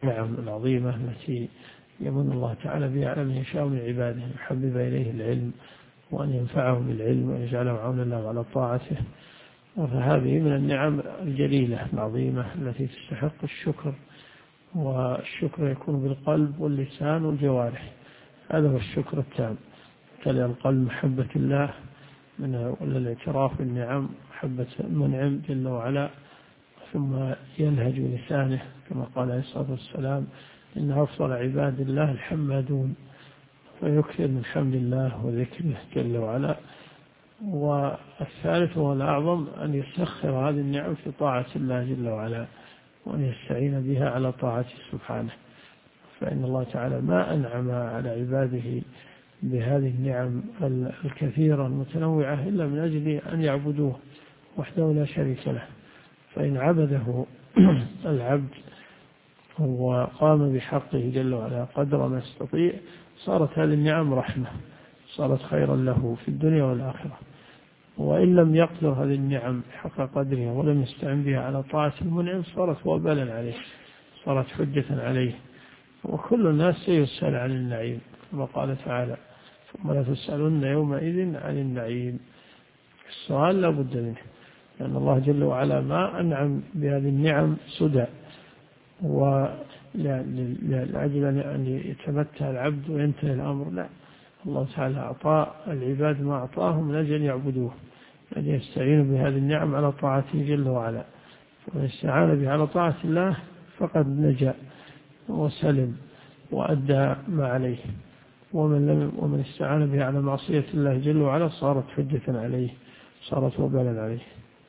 النعم العظيمة التي يمن الله تعالى بها على من يشاء من عباده، يحبب إليه العلم وأن ينفعه بالعلم ويجعله عونا له على طاعته. فهذه من النعم الجليلة العظيمة التي تستحق الشكر، والشكر يكون بالقلب واللسان والجوارح. هذا هو الشكر التام. تلي القلب محبة الله من الاعتراف بالنعم، محبة المنعم جل وعلا، ثم يلهج لسانه كما قال عليه الصلاة والسلام: إن أفضل عباد الله الحمادون، فيكثر من حمد الله وذكره جل وعلا. والثالث والأعظم أن يسخر هذه النعم في طاعة الله جل وعلا، وأن يستعين بها على طاعته سبحانه. فإن الله تعالى ما أنعم على عباده بهذه النعم الكثيرة المتنوعة إلا من أجل أن يعبدوه وحده لا شريك له. فإن عبده العبد وقام بحقه جل وعلا قدر ما استطيع، صارت هذه النعم رحمة، صارت خيرا له في الدنيا والآخرة. وإن لم يقدر هذه النعم حق قدرها ولم يستعن بها على طاعة المنعم، صارت وبالا عليه، صارت حجة عليه. وكل الناس سيسأل عن النعيم كما قال تعالى: ثم لا تسألن يومئذ عن النعيم. السؤال لا بد منه، لأن الله جل وعلا ما أنعم بهذه النعم سدى ولأجل أن يتمتع العبد وينتهي الأمر. لا، الله تعالى أعطى العباد ما أعطاهم من أجل يعبدوه، أن يستعينوا بهذه النعم على طاعته جل وعلا. فمن استعان به على طاعة الله فقد نجا وسلم وأدى ما عليه، ومن استعان به على معصية الله جل وعلا صارت حجة عليه، صارت وبالا عليه.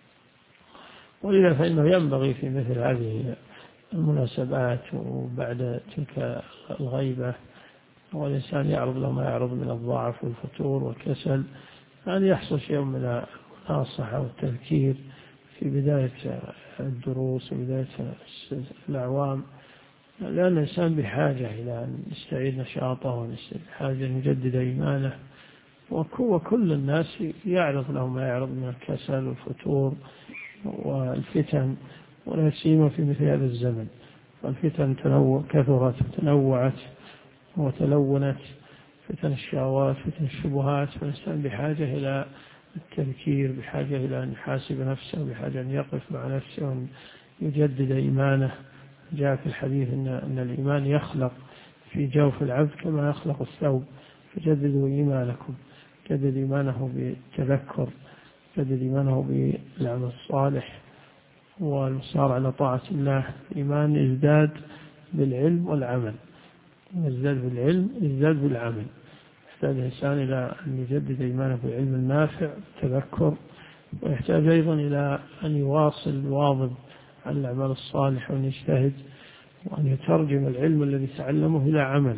ولذا فإنه ينبغي في مثل هذه المناسبات وبعد تلك الغيبة والإنسان يعرض له ما يعرض من الضعف والفتور والكسل، أن يحصل شيء من المناصحة والتذكير في بداية الدروس وبداية الأعوام، لأن الإنسان بحاجة إلى أن يستعيد نشاطه وبحاجة أن يجدد إيمانه. وكل الناس يعرض له ما يعرض من الكسل والفتور والفتن، ولا سيما في مثل هذا الزمن. والفتن كثرت وتنوعت وتلونت، فتن الشهوات، فتن الشبهات. فالإنسان بحاجة إلى التذكير، بحاجة إلى أن يحاسب نفسه، بحاجة أن يقف مع نفسه وأن يجدد إيمانه. جاء في الحديث أن الإيمان يخلق في جوف العبد كما يخلق الثوب، فجددوا إيمانكم. جدد إيمانه بالتذكر، جدد إيمانه بالعمل الصالح والمصار على طاعة الله. الإيمان يزداد بالعلم والعمل، يزداد بالعلم يزداد بالعمل. يحتاج الإنسان إلى أن يجدد إيمانه بالعلم النافع والتذكر، ويحتاج أيضا إلى أن يواظب على الأعمال الصالحة وأن يجتهد وأن يترجم العلم الذي تعلمه إلى عمل،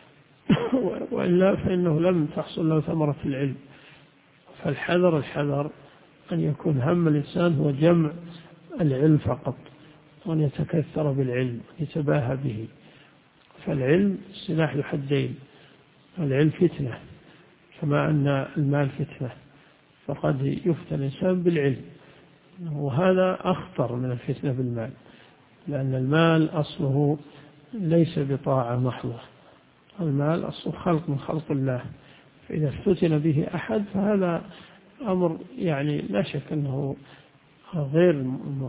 وإلا فإنه لم تحصل له ثمرة العلم. فالحذر أن يكون هم الإنسان هو جمع العلم فقط، وأن يتكثر بالعلم يتباهى به. فالعلم سلاح ذو حدين، العلم فتنة كما أن المال فتنة، فقد يفتن الإنسان بالعلم، وهذا أخطر من الفتنة بالمال، لأن المال أصله ليس بطاعة محضة، المال أصله خلق من خلق الله. فإذا افتتن به أحد فهذا أمر يعني لا شك أنه غير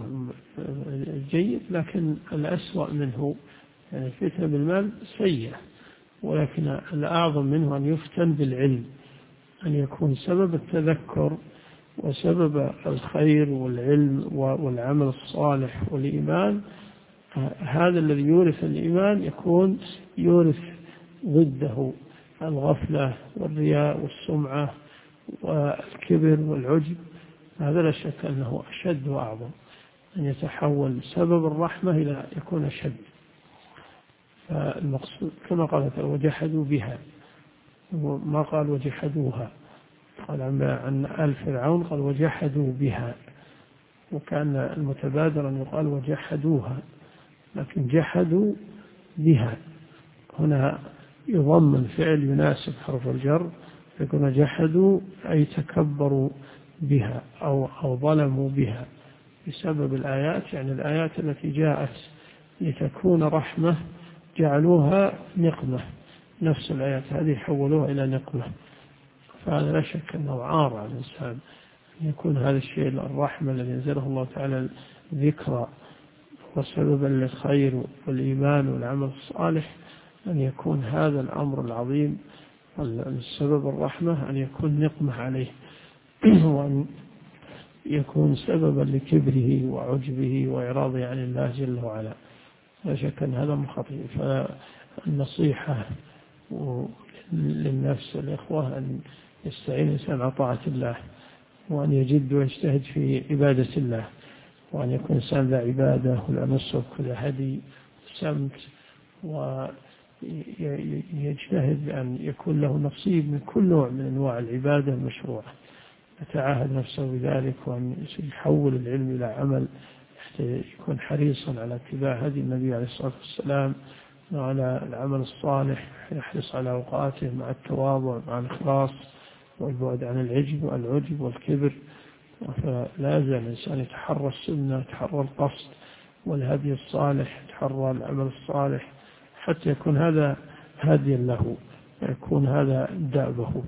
جيد، لكن الأسوأ منه يعني الفتنة بالمال سيئة، ولكن الأعظم منه أن يفتن بالعلم، أن يكون سبب التذكر وسبب الخير والعلم والعمل الصالح والإيمان. هذا الذي يورث الإيمان يكون يورث ضده الغفلة والرياء والسمعة والكبر والعجب. هذا لا شك أنه أشد وأعظم، أن يتحول سبب الرحمة إلى يكون أشد. فالمقصود كما قال وجحدوا بها، ما قال وجحدوها. قال عن آل فرعون قال وجحدوا بها، وكان المتبادر أن يقال وجحدوها، لكن جحدوا بها هنا يضمن فعل يناسب حرف الجر، يكون جحدوا أي تكبروا بها أو ظلموا بها بسبب الآيات، يعني الآيات التي جاءت لتكون رحمة جعلوها نقمة، نفس الآيات هذه حولوها إلى نقمة. فهذا لا شك أنه عار على الإنسان أن يكون هذا الشيء الرحمة الذي أنزله الله تعالى ذكرى وسببا للخير والإيمان والعمل الصالح، أن يكون هذا الأمر العظيم السبب الرحمة أن يكون نقمة عليه وأن يكون سببا لكبره وعجبه وإعراضه عن الله جل وعلا. لا شك أن هذا خطير. فالنصيحة للنفس والإخوة أن يستعين الإنسان على طاعة الله، وأن يجد ويجتهد في عبادة الله، وأن يكون إنسان ذا عبادة ولا نسك ولا هدي سمت، ويجتهد أن يكون له نصيب من كل نوع من أنواع العبادة المشروعة، يتعاهد نفسه بذلك، وأن يحول العلم إلى عمل، حتى يكون حريصا على اتباع هدي النبي عليه الصلاة والسلام وعلى العمل الصالح، يحرص على أوقاته مع التواضع مع الإخلاص والبعد عن العجب والكبر. فلا يزال الإنسان يتحرى السنة، يتحرى القصد والهدي الصالح، يتحرى العمل الصالح، حتى يكون هذا هاديا له ويكون هذا دأبه،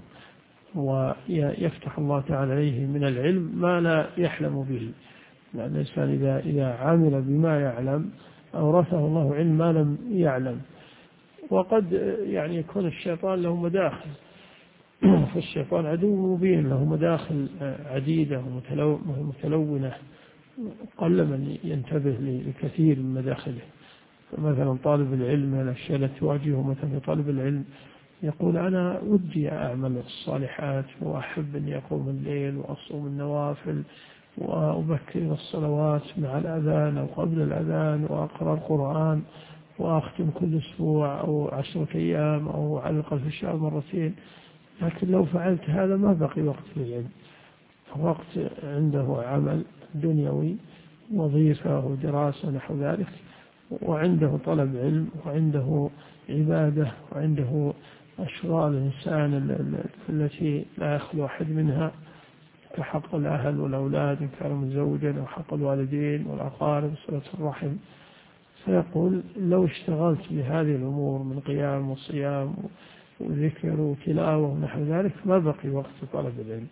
ويفتح الله تعالى عليه من العلم ما لا يحلم به. لأن الإنسان إذا عمل بما يعلم أورثه الله علم ما لم يعلم. وقد يعني يكون الشيطان له مداخل، فالشيطان عدو مبين له مداخل عديدة ومتلونة، قل من ينتبه لكثير من مداخله. فمثلا طالب العلم من الأشياء التي تواجهه مثلا في طالب العلم يقول أنا ودي أعمل الصالحات وأحب أن يقوم الليل وأصوم النوافل وأبكر الصلوات مع الأذان أو قبل الأذان وأقرأ القرآن وأختم كل أسبوع أو 10 أيام أو على الأقل في الشهر مرتين، لكن لو فعلت هذا ما بقي وقت للعلم، وقت عنده عمل دنيوي وظيفة ودراسة نحو ذلك، وعنده طلب علم وعنده عبادة وعنده أشغال الإنسان التي لا يخلو أحد منها، كحق الأهل والأولاد إن كانوا متزوجا، أو حق الوالدين والأقارب وصلة الرحم. فيقول لو اشتغلت بهذه الأمور من قيام وصيام وذكر وتلاوة ونحو ذلك ما بقي وقت طلب العلم.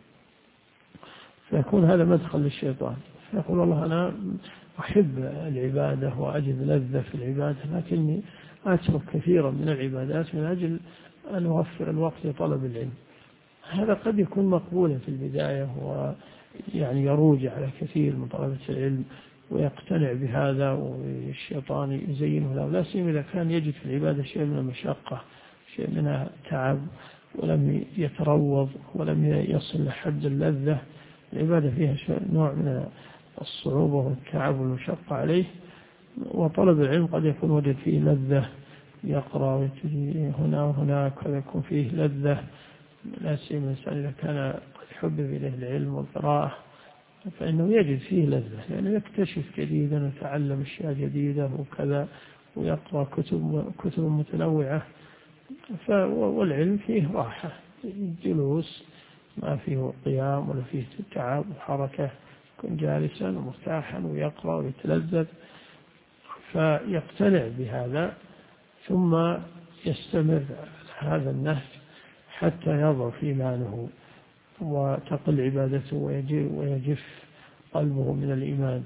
فيكون هذا مدخل للشيطان، فيقول والله أنا أحب العبادة وأجد لذة في العبادة، لكني أترك كثيرا من العبادات من أجل أن أوفر الوقت لطلب العلم. هذا قد يكون مقبولا في البداية، ويعني يروج على كثير من طلبة العلم ويقتنع بهذا، والشيطان يزينه له، لا سيما إذا كان يجد في العبادة شيء من المشقة، شيء من التعب، ولم يتروض ولم يصل لحد اللذة. العبادة فيها نوع من الصعوبة والتعب والمشقة عليه، وطلب العلم قد يكون وجد فيه لذة، يقرأ ويجري هنا وهناك قد يكون فيه لذة، لا سيما الإنسان إذا كان قد حبب إليه العلم والقراءة فإنه يجد فيه لذة، يعني يكتشف جديدا ويتعلم أشياء جديدة وكذا، ويقرأ كتب متنوعة. والعلم فيه راحة، جلوس ما فيه قيام ولا فيه تعب وحركة، يكون جالسا ومرتاحا ويقرأ ويتلذذ، فيقتنع بهذا ثم يستمر هذا النهج حتى يضعف إيمانه وتقل عبادته ويجف قلبه من الإيمان،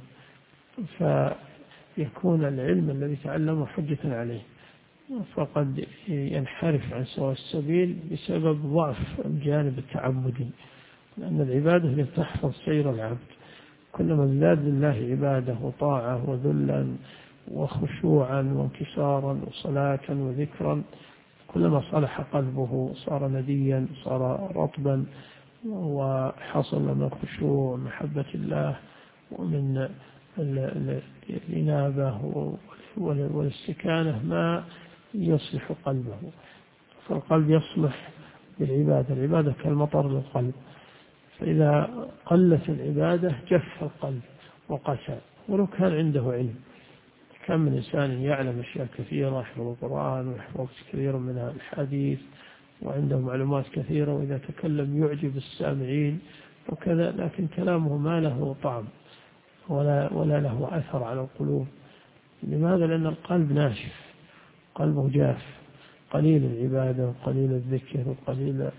فيكون العلم الذي تعلمه حجة عليه، فقد ينحرف عن سواء السبيل بسبب ضعف الجانب التعبدي. لأن العبادة لتحفظ سير العبد، كلما ازداد لله عبادة وطاعة وذلا وخشوعا وانكسارا وصلاة وذكرا، كلما صلح قلبه صار نديا، صار رطبا، وحصل من الخشوع ومحبة الله ومن الإنابة والاستكانة ما يصلح قلبه. فالقلب يصلح بالعبادة، العبادة كالمطر للقلب، فإذا قلت العبادة جف القلب وقسى ولو كان عنده علم. كم من إنسان يعلم أشياء كثيرة، يحفظ القرآن ويحفظ كثيرا من الحديث وعنده معلومات كثيرة، وإذا تكلم يعجب السامعين وكذا، لكن كلامه ما له طعم ولا له أثر على القلوب، لماذا؟ لأن القلب ناشف، قلبه جاف، قليل العبادة وقليل الذكر وقليل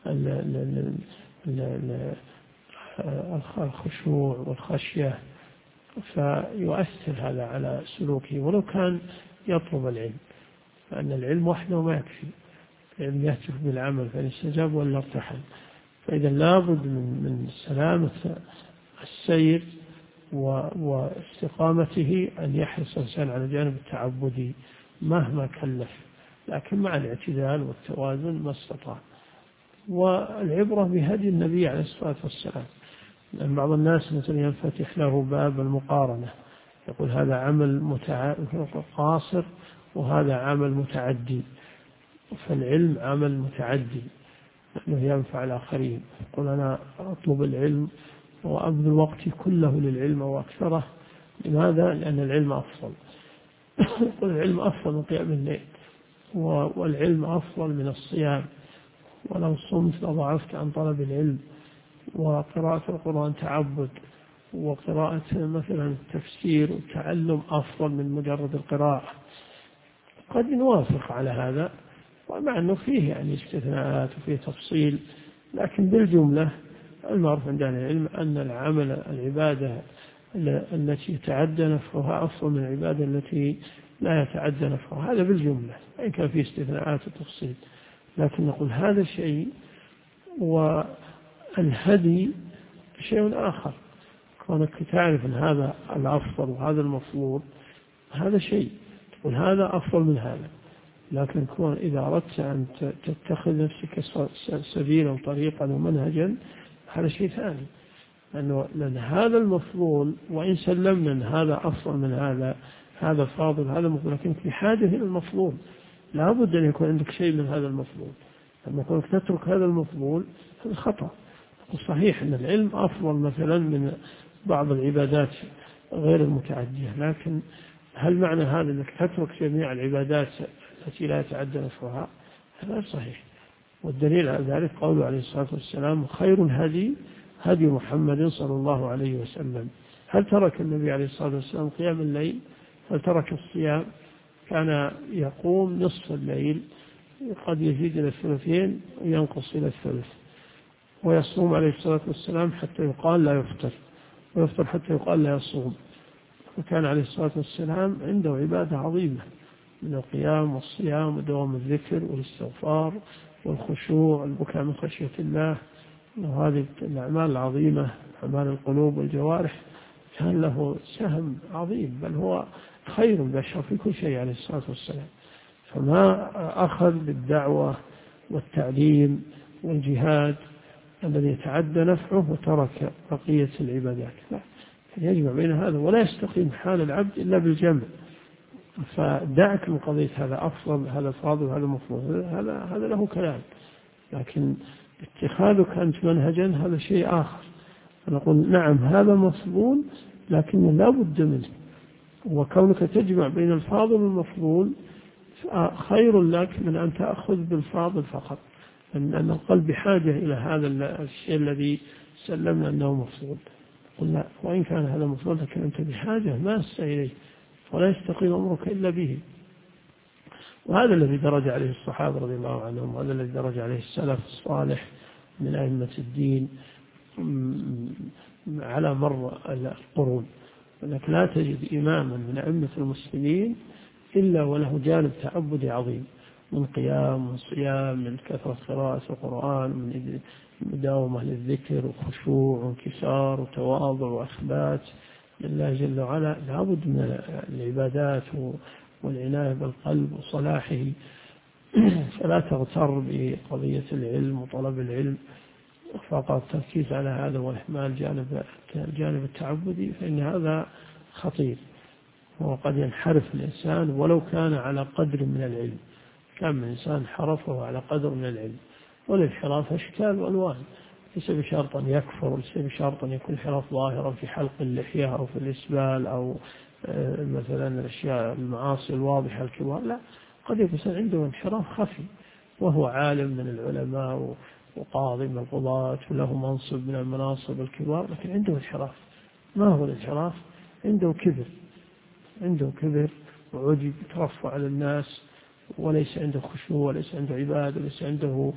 الخشوع والخشية، فيؤثر هذا على سلوكه ولو كان يطلب العلم، فأن العلم وحده ما يكفي، العلم يهتف بالعمل، فإن استجاب ولا ارتحل. فإذا لابد من سلامة السير واستقامته أن يحرص الإنسان على الجانب التعبدي مهما كلف، لكن مع الاعتدال والتوازن ما استطاع. والعبرة بهدي النبي عليه الصلاة والسلام، لأن بعض الناس مثلا ينفتح له باب المقارنة، يقول هذا عمل قاصر وهذا عمل متعدي، فالعلم عمل متعدي لأنه ينفع الآخرين، يقول أنا أطلب العلم وأبذل وقتي كله للعلم وأكثره. لماذا؟ لأن العلم أفضل. يقول العلم أفضل من قيام الليل، والعلم أفضل من الصيام، ولو صمت لضعفت عن طلب العلم، وقراءة القرآن تعبد، وقراءة مثلا التفسير والتعلم أفضل من مجرد القراءة. قد نوافق على هذا، ومع أنه فيه يعني استثناءات وفيه تفصيل، لكن بالجملة المعروف عند أهل العلم أن العبادة التي يتعدى نفعها أفضل من العبادة التي لا يتعدى نفعها، هذا بالجملة، إن كان فيه استثناءات وتفصيل. لكن نقول هذا الشيء والهدي شيء آخر، كونك تعرف أن هذا الأفضل وهذا المفضول هذا شيء، تقول هذا أفضل من هذا. لكن كون إذا أردت أن تتخذ نفسك سبيلا وطريقا ومنهجا هذا شيء ثاني، لأن هذا المفضول وإن سلمنا أن هذا أفضل من هذا، هذا فاضل هذا مفضول، لكن في حاجة إلى المفضول، لا بد أن يكون عندك شيء من هذا المفضول. لما كنت تترك هذا المفضول هذا خطأ. صحيح أن العلم أفضل مثلا من بعض العبادات غير المتعدية، لكن هل معنى هذا أنك تترك جميع العبادات التي لا يتعدى نفعها؟ هذا صحيح. والدليل على ذلك قوله عليه الصلاة والسلام خير الهدي هدي محمد صلى الله عليه وسلم. هل ترك النبي عليه الصلاة والسلام قيام الليل؟ هل ترك الصيام؟ كان يقوم نصف الليل، قد يزيد إلى الثلثين وينقص إلى الثلث، ويصوم عليه الصلاة والسلام حتى يقال لا يفطر، ويفطر حتى يقال لا يصوم. وكان عليه الصلاة والسلام عنده عبادة عظيمة من القيام والصيام ودوام الذكر والاستغفار والخشوع والبكاء من خشية الله، وهذه الأعمال العظيمة أعمال القلوب والجوارح كان له سهم عظيم، بل هو خير البشر في كل شيء عليه الصلاة والسلام. فما أخذ بالدعوة والتعليم والجهاد الذي يتعدى نفعه وترك بقية العبادات، لا، يجمع بين هذا، ولا يستقيم حال العبد إلا بالجمع. فدعك من قضية هذا أفضل هذا فاضل هذا مفضول، هذا له كلام، لكن اتخاذك أنت منهجا هذا شيء آخر. فنقول نعم هذا مفضول لكن لا بد منه، وكونك تجمع بين الفاضل والمفضول خير لك من أن تأخذ بالفاضل فقط، لأن القلب بحاجة إلى هذا الشيء الذي سلمنا أنه مفضول. قلنا وإن كان هذا مفضول لكن أنت بحاجة ماسة إليه، ولا يستقيم أمرك إلا به. وهذا الذي درج عليه الصحابة رضي الله عنهم، وهذا الذي درج عليه السلف الصالح من أئمة الدين على مر القرون. أنك لا تجد إماما من أئمة المسلمين إلا وله جانب تعبدي عظيم، من قيام وصيام، من كثرة قراءة القرآن، من مداومة للذكر وخشوع وانكسار وتواضع وأثبات لله جل وعلا. لابد من العبادات والعناية بالقلب وصلاحه. فلا تغتر بقضية العلم وطلب العلم فقط تركيز على هذا وإهمال جانب التعبدي، فإن هذا خطير، وقد ينحرف الإنسان ولو كان على قدر من العلم. كان من إنسان حرفه على قدر من العلم، والانحراف أشكال وألوان، ليس بشرط أن يكفر، ليس بشرط أن يكون انحراف ظاهرا في حلق اللحية أو في الإسبال أو مثلا الأشياء المعاصي الواضحة الكبار، لا، قد يكون عنده انحراف خفي وهو عالم من العلماء وقاضي من القضاة وله منصب من المناصب الكبار، لكن عنده انحراف. ما هو الانحراف؟ عنده كبر، عنده كبر وعجب ترفع على الناس، وليس عنده خشوع، وليس عنده عبادة، وليس عنده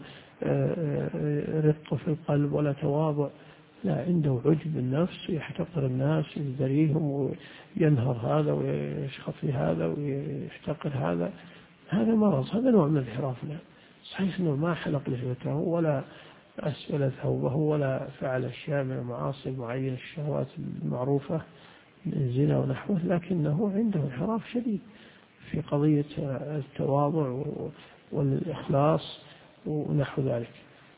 رق في القلب ولا تواضع، لا، عنده عجب بالنفس، يحتقر الناس ويزدريهم وينهر هذا ويشخط في هذا ويحتقر هذا. هذا مرض، هذا نوع من الانحراف. لا، صحيح أنه ما حلق لحيته ولا أسفل ثوبه ولا فعل أشياء من المعاصي المعينة، الشهوات المعروفة من الزنا ونحوه، لكنه عنده انحراف شديد في قضية التواضع والإخلاص ونحو ذلك.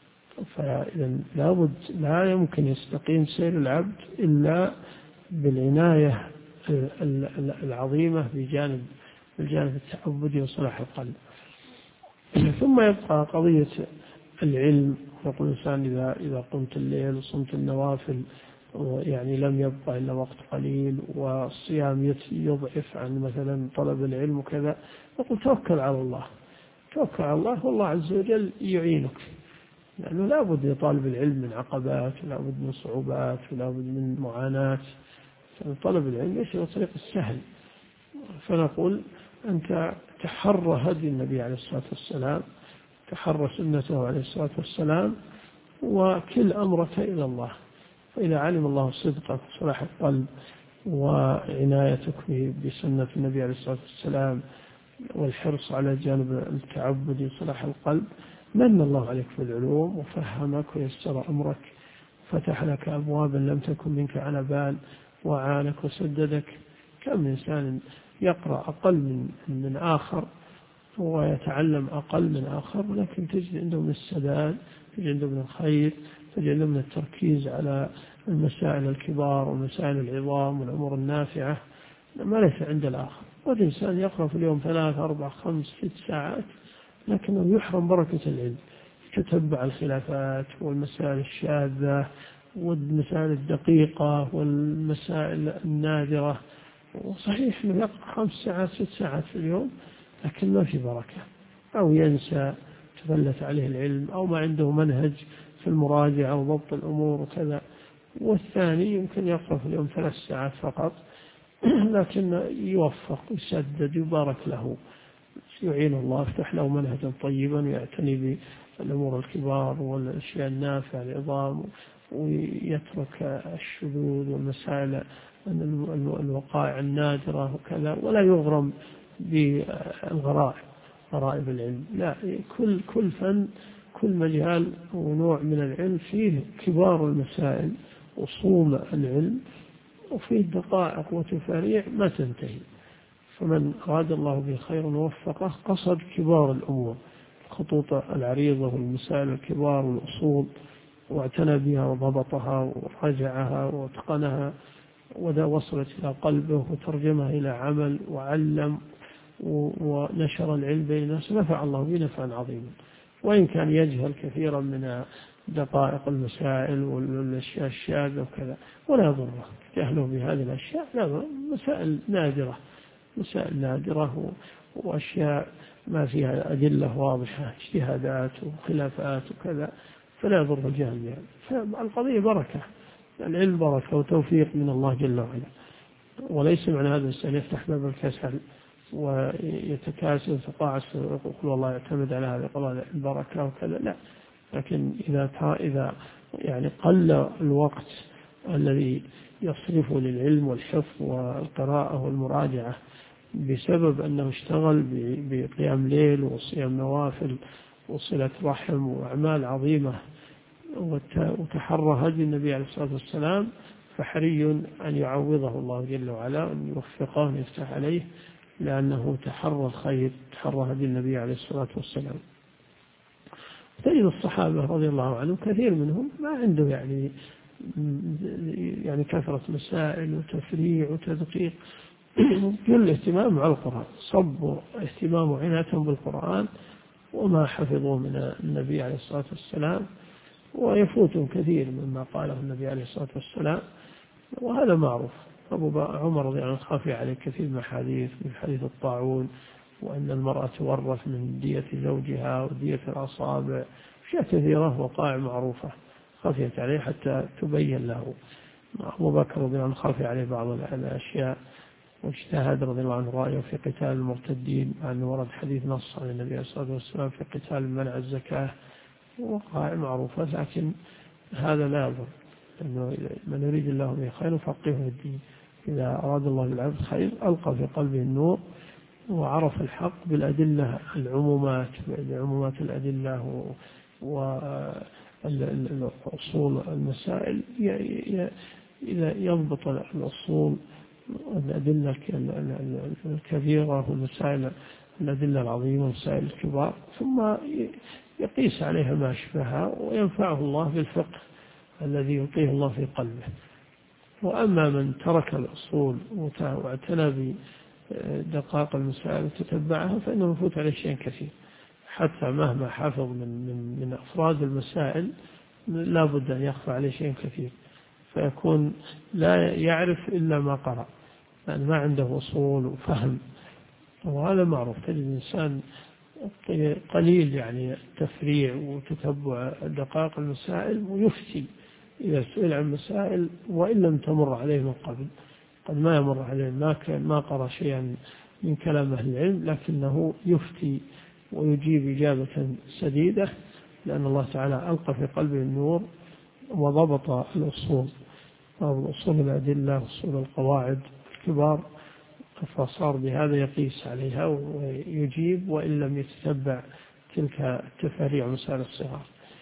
فإذا لابد، لا يمكن يستقيم سير العبد إلا بالعناية العظيمة بجانب التعبدي وصلاح القلب. ثم يبقى قضية العلم. يقول الإنسان إذا قمت الليل وصمت النوافل يعني لم يبقى إلا وقت قليل، والصيام يضعف عن مثلا طلب العلم وكذا، يقول توكل على الله، توكل على الله، والله عز وجل يعينك. لأنه لا بد لطالب العلم من عقبات، ولا بد من صعوبات، ولا بد من معاناة. طلب العلم ليس بالطريق السهل. فنقول أنت تحرى هدي النبي عليه الصلاة والسلام، تحرى سنته عليه الصلاة والسلام، وكل أمرك إلى الله. فإذا علم الله صدقك وصلاح القلب وعنايتك بسنة النبي عليه الصلاة والسلام والحرص على جانب التعبد وصلاح القلب، من الله عليك في العلوم وفهمك ويسر أمرك، فتح لك أبوابا لم تكن منك على بال، وعانك وسددك. كم إنسان يقرأ أقل من آخر ويتعلم أقل من آخر، لكن تجد عنده من السداد، تجد عنده من الخير، تجد عنده من التركيز على المسائل الكبار والمسائل العظام والأمور النافعة، ما ليس عند الآخر. والإنسان يقرأ في اليوم 3 4 5 6 ساعات، لكنه يحرم بركة العلم، يتتبع الخلافات والمسائل الشاذة والمسائل الدقيقة والمسائل النادرة. وصحيح أنه يقرأ 5 ساعات 6 ساعات في اليوم، لكن ما في بركة، أو ينسى، تفلت عليه العلم، أو ما عنده منهج في المراجعة وضبط الأمور وكذا. والثاني يمكن يقرأ في اليوم 3 ساعات فقط، لكن يوفق يسدد يبارك له، يعين الله، يفتح له منهجا طيبا، ويعتني بالأمور الكبار والأشياء النافعة العظام، ويترك الشذوذ والمسائل الوقائع النادرة وكذا، ولا يغرم غرائب العلم. لا، كل فن، كل مجال ونوع من العلم فيه كبار المسائل وصول العلم، وفيه دقائق وتفاريع ما تنتهي. فمن أراد الله به خير ووفقه قصد كبار الأمور، الخطوط العريضة والمسائل الكبار والأصول، واعتنى بها وضبطها ورجعها واتقنها، وذا وصلت إلى قلبه وترجمها إلى عمل وعلم ونشر العلم بين الناس، نفع الله به نفعا عظيما. وإن كان يجهل كثيرا من دقائق المسائل والأشياء الشاذة وكذا، ولا يضره جهله بهذه الأشياء، لا، مسائل نادرة وأشياء ما فيها أدلة واضحة، اجتهادات وخلافات وكذا، فلا يضر الجهل بها. فالقضية بركة، العلم بركة وتوفيق من الله جل وعلا، وليس معنى هذا الإنسان يفتح باب الكسل ويتكاسل ويتقاعس ويقول والله يعتمد على هذا، يقول هذا البركة وكذا، لا. لكن إذا يعني قل الوقت الذي يصرفه للعلم والحفظ والقراءة والمراجعة بسبب أنه اشتغل بقيام ليل وصيام نوافل وصلة رحم وأعمال عظيمة، وتحرى هدي النبي عليه الصلاة والسلام، فحري أن يعوضه الله جل وعلا، وأن يوفقه ويفتح عليه، لأنه تحرى الخير، تحرى هدي النبي عليه الصلاة والسلام. تجد الصحابة رضي الله عنهم كثير منهم ما عنده يعني كثرة مسائل وتفريع وتدقيق، كل اهتمام على القرآن، صبوا اهتمام وعنايتهم بالقرآن وما حفظوا من النبي عليه الصلاة والسلام، ويفوتهم كثير مما قاله النبي عليه الصلاة والسلام، وهذا معروف. أبو عمر رضي الله عنه خافي عليه كثير من الحديث، من حديث الطاعون، وأن المرأة تورث من دية زوجها ودية الأصابع، أشياء كثيرة وقائع معروفة خفيت عليه حتى تبين له. أبو بكر رضي الله عنه خافي عليه بعض الأشياء، واجتهد رضي الله عنه رأيه في قتال المرتدين، مع أنه ورد حديث نص عن النبي صلى الله عليه وسلم في قتال منع الزكاة، وقائع معروفة، لكن هذا لا يضر، لأنه من يريد الله به خير يفقهه في الدين. إذا أراد الله بالعبد خير ألقى في قلبه النور، وعرف الحق بالأدلة العمومات الأدلة وأصول المسائل. إذا يضبط الأصول الأدلة الكبيرة والمسائل الأدلة العظيمة والمسائل الكبار، ثم يقيس عليها ما أشبهها وينفعه الله بالفقه الذي يلقيه الله في قلبه. وأما من ترك الأصول واعتنى بدقائق المسائل وتتبعها فإنه يفوت عليه شيء كثير، حتى مهما حفظ من أفراد المسائل لا بد أن يخفى عليه شيء كثير، فيكون لا يعرف إلا ما قرأ، يعني ما عنده أصول وفهم. وهذا معروف، تجد الإنسان قليل يعني التفريع وتتبع دقائق المسائل، ويفتي إذا سئل عن مسائل وإن لم تمر عليه من قبل. قد ما يمر عليه، ما قرأ شيئا من كلام أهل العلم، لكنه يفتي ويجيب إجابة سديدة، لأن الله تعالى ألقى في قلبه النور وضبط الأصول الأدلة وأصول القواعد الكبار، فصار بهذا يقيس عليها ويجيب وإن لم يتتبع تلك التفاريع ومسائل الصغار.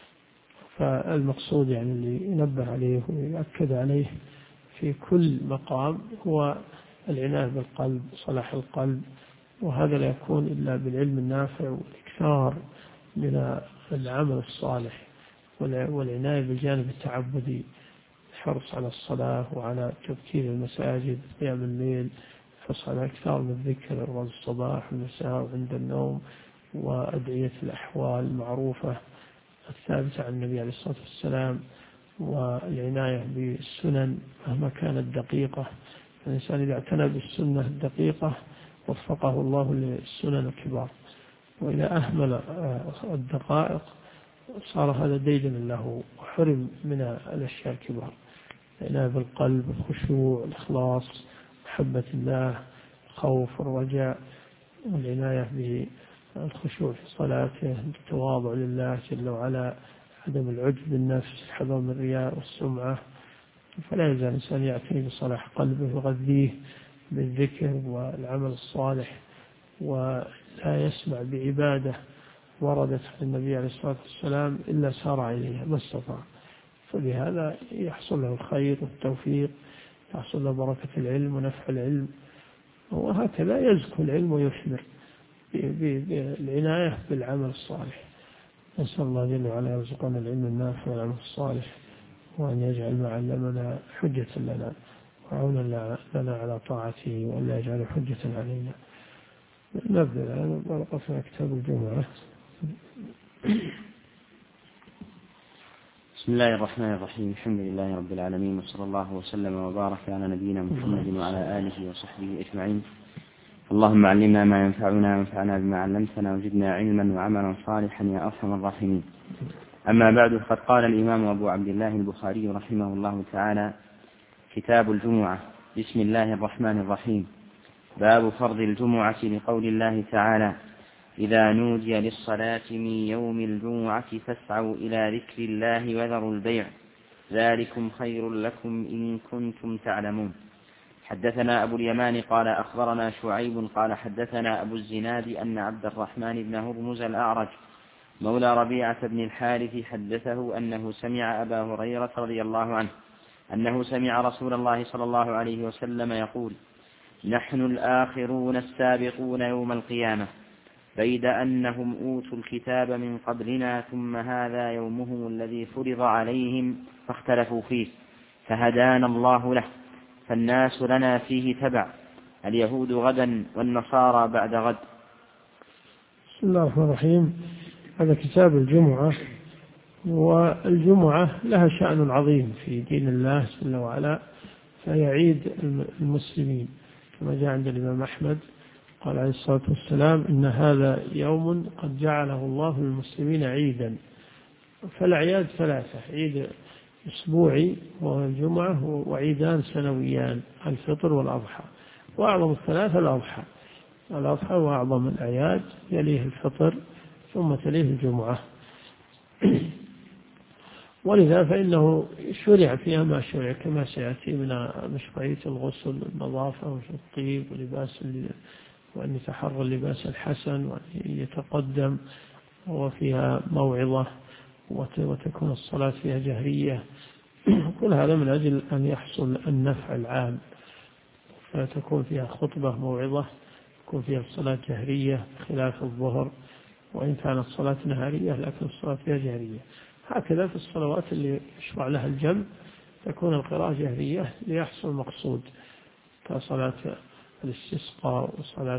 فالمقصود يعني اللي ينبه عليه ويؤكد عليه في كل مقام هو العناية بالقلب، صلاح القلب، وهذا لا يكون إلا بالعلم النافع والإكثار من العمل الصالح والعناية بالجانب التعبدي، الحرص على الصلاة وعلى تبكير المساجد، قيام الليل، الحرص على إكثار من الذكر أوراد الصباح والمساء وعند النوم، وأدعية الأحوال المعروفة الثابتة عن النبي عليه الصلاة والسلام، والعناية بالسنن مهما كانت دقيقة. الإنسان إذا اعتنى بالسنة الدقيقة وفقه الله للسنن الكبار، وإذا أهمل الدقائق صار هذا ديدنا له وحرم من الأشياء الكبار. العناية بالقلب، الخشوع، الإخلاص، محبة الله، الخوف، الرجاء، والعناية بالخشوع في صلاته، التواضع لله جل وعلا، عدم العجب بالنفس، الحذر من الرياء والسمعة. فلا يزال الإنسان يعتني بصلاح قلبه ويغذيه بالذكر والعمل الصالح، ولا يسمع بعبادة وردت عن النبي عليه الصلاة والسلام إلا سارع إليها ما استطاع، فبهذا يحصل له الخير والتوفيق، يحصل له بركة العلم ونفع العلم، وهكذا يزكو العلم ويثمر بالعناية بالعمل الصالح. نسأل الله جل وعلا يرزقنا العلم النافع والعمل الصالح، وأن يجعل ما علمنا حجة لنا وعونا لنا على طاعته، وأن لا يجعل حجة علينا. نبدأ الآن وقفنا كتاب الجمعة. بسم الله الرحمن الرحيم. الحمد لله رب العالمين، وصلى الله وسلم وبارك على نبينا محمد وعلى آله وصحبه أجمعين. اللهم علمنا ما ينفعنا وانفعنا بما علمتنا وزدنا علما وعملا صالحا يا أرحم الراحمين. أما بعد، فقد قال الإمام أبو عبد الله البخاري رحمه الله تعالى: كتاب الجمعة. بسم الله الرحمن الرحيم. باب فرض الجمعة، لقول الله تعالى: إذا نودي للصلاة من يوم الجمعة فاسعوا إلى ذكر الله وذروا البيع، ذلكم خير لكم إن كنتم تعلمون. حدثنا أبو اليمان قال أخبرنا شعيب قال حدثنا أبو الزناد أن عبد الرحمن بن هرمز الأعرج مولى ربيعة بن الحارث حدثه أنه سمع أبا هريرة رضي الله عنه أنه سمع رسول الله صلى الله عليه وسلم يقول: نحن الآخرون السابقون يوم القيامة، بيد أنهم أوتوا الكتاب من قبلنا، ثم هذا يومهم الذي فرض عليهم فاختلفوا فيه، فهدانا الله له، فالناس لنا فيه تبع، اليهود غدا والنصارى بعد غد. بسم الله الرحمن الرحيم. هذا كتاب الجمعة، والجمعة لها شأن عظيم في دين الله جل وعلا، فهي عيد المسلمين كما جاء عند الإمام أحمد قال عليه الصلاة والسلام: إن هذا يوم قد جعله الله للمسلمين عيدا. فالأعياد ثلاثة: عيد أسبوعي وهو الجمعة، وعيدان سنويان الفطر والأضحى. وأعظم الثلاثة الأضحى. الأضحى هو أعظم الأعياد، يليه الفطر ثم تليه الجمعة. ولذا فإنه شرع فيها ما شرع كما سيأتي من مشروعية الغسل والنظافة والطيب وأن يتحرى اللباس الحسن وأن يتقدم، وفيها موعظة، وتكون الصلاة فيها جهرية. كل هذا من أجل أن يحصل النفع العام، فتكون فيها خطبة موعظة، تكون فيها الصلاة جهرية خلاف الظهر، وإن كانت صلاة نهارية لكن الصلاة فيها جهرية. هكذا في الصلوات اللي يشرع لها الجمع تكون القراءة جهرية ليحصل المقصود، كصلاة الاستسقاء وصلاة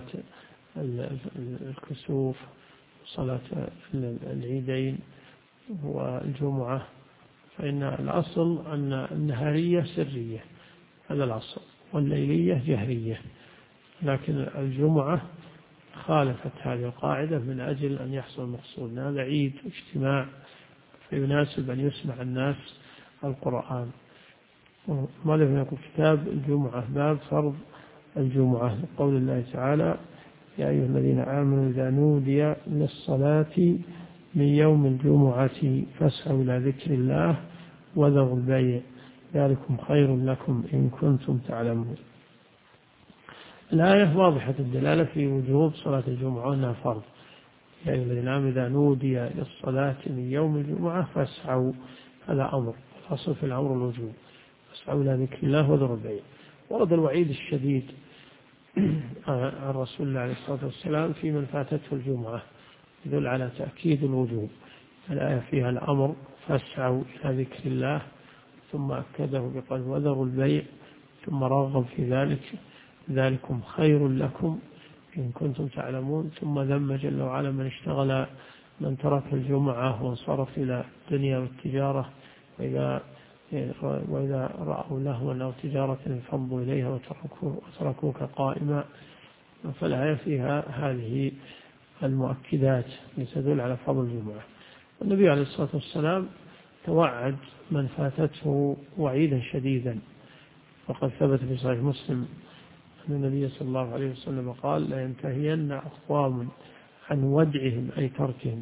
الكسوف وصلاة العيدين والجمعة. فإن الأصل أن النهارية سرية، هذا الأصل، والليلية جهرية، لكن الجمعة خالفت هذه القاعدة من أجل أن يحصل المقصود. هذا عيد اجتماع فيناسب أن يسمع الناس القرآن. مؤلف يقول كتاب الجمعة، باب فرض الجمعة، قول الله تعالى: يا أيها الذين آمنوا إذا نودي للصلاة من يوم الجمعة فاسعوا إلى ذكر الله وذروا البيع ذلكم خير لكم إن كنتم تعلمون. الآية واضحة الدلالة في وجوب صلاة الجمعة وأنها فرض. يا أيها الذين آمنوا إذا نودي للصلاة من يوم الجمعة فاسعوا، هذا أمر، الأصل في الأمر الوجوب، فاسعوا إلى ذكر الله وذروا البيع. ورد الوعيد الشديد عن رسول الله عليه الصلاة والسلام في من فاتته الجمعة، يدل على تأكيد الوجوب. الآية فيها الأمر فاسعوا إلى ذكر الله، ثم أكده بقول وذروا البيع، ثم رغب في ذلك ذلكم خير لكم إن كنتم تعلمون، ثم ذم جل وعلا من اشتغل، من ترك الجمعة وانصرف إلى الدنيا والتجارة، وإذا رأوا لهوا أو تجارة انفضوا إليها وتركوك قائما. فالآية فيها هذه المؤكدات لتدل على فضل الجمعة. والنبي عليه الصلاة والسلام توعد من فاتته وعيدا شديدا، وقد ثبت في صحيح مسلم أن النبي صلى الله عليه وسلم قال: لا ينتهين أقوام عن ودعهم أي تركهم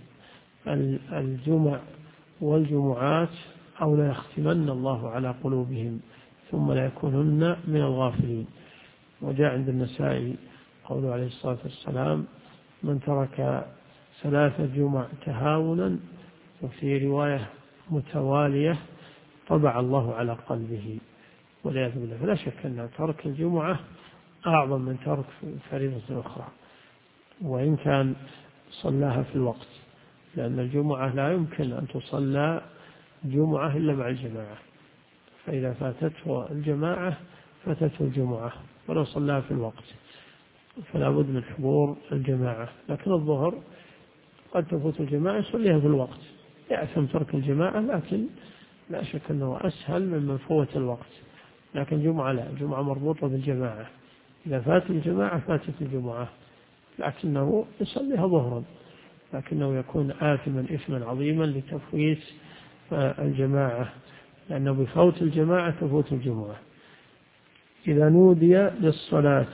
الجمع والجمعات، أو لا يختمن الله على قلوبهم ثم لا يكونن من الغافلين. وجاء عند النسائي قوله عليه الصلاة والسلام: من ترك 3 جمع تهاونا، وفي رواية متوالية، طبع الله على قلبه والعياذ بالله. فلا شك أن ترك الجمعة أعظم من ترك فريضة أخرى، وإن كان صلاها في الوقت، لأن الجمعة لا يمكن أن تصلى جمعة إلا مع الجماعة، فإذا فاتته الجماعة فاتته الجمعة ولو صلاها في الوقت، فلا بد من حضور الجماعة. لكن الظهر قد تفوت الجماعة يصليها في الوقت، يأثم ترك الجماعة، لكن لا شك أنه أسهل ممن فوت الوقت. لكن الجمعة لا، الجمعة مربوطة بالجماعة، إذا فات الجماعة فاتت الجمعة، لكنه يصليها ظهرا، لكنه يكون آثما إثما عظيما لتفويت الجماعة، لأنه بفوت الجماعة تفوت الجمعة. إذا نودي للصلاة،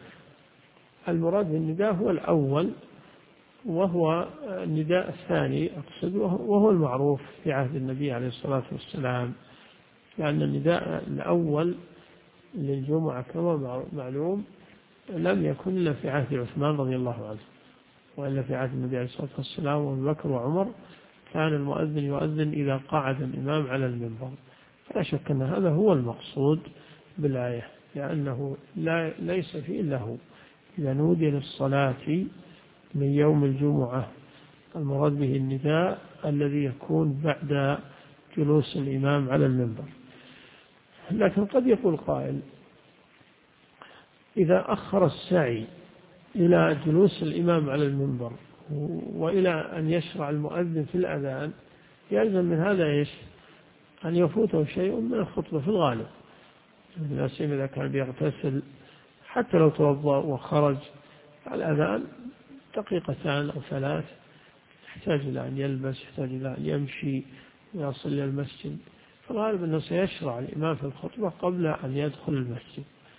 المراد بالنداء هو الأول، وهو النداء الثاني أقصد، وهو المعروف في عهد النبي عليه الصلاة والسلام، لأن النداء الأول للجمعة كما معلوم لم يكن إلا في عهد عثمان رضي الله عنه، وإلا في عهد النبي عليه الصلاة والسلام وأبي بكر وعمر كان المؤذن يؤذن إذا قعد الإمام على المنبر. فلا شك أن هذا هو المقصود بالآية، لأنه ليس فيه إلا هو. إذا نودي للصلاة من يوم الجمعة، المراد به النداء الذي يكون بعد جلوس الإمام على المنبر. لكن قد يقول قائل: إذا أخر السعي إلى جلوس الإمام على المنبر وإلى أن يشرع المؤذن في الأذان، يلزم من هذا إيش؟ أن يفوته شيء من الخطبة في الغالب، لا سيما إذا كان بيغتسل، حتى لو توضأ وخرج الأذان دقيقتان أو 3، يحتاج إلى أن يلبس، يحتاج إلى أن يمشي ويصل إلى المسجد، فالغالب أنه سيشرع الإمام في الخطبة قبل أن يدخل المسجد،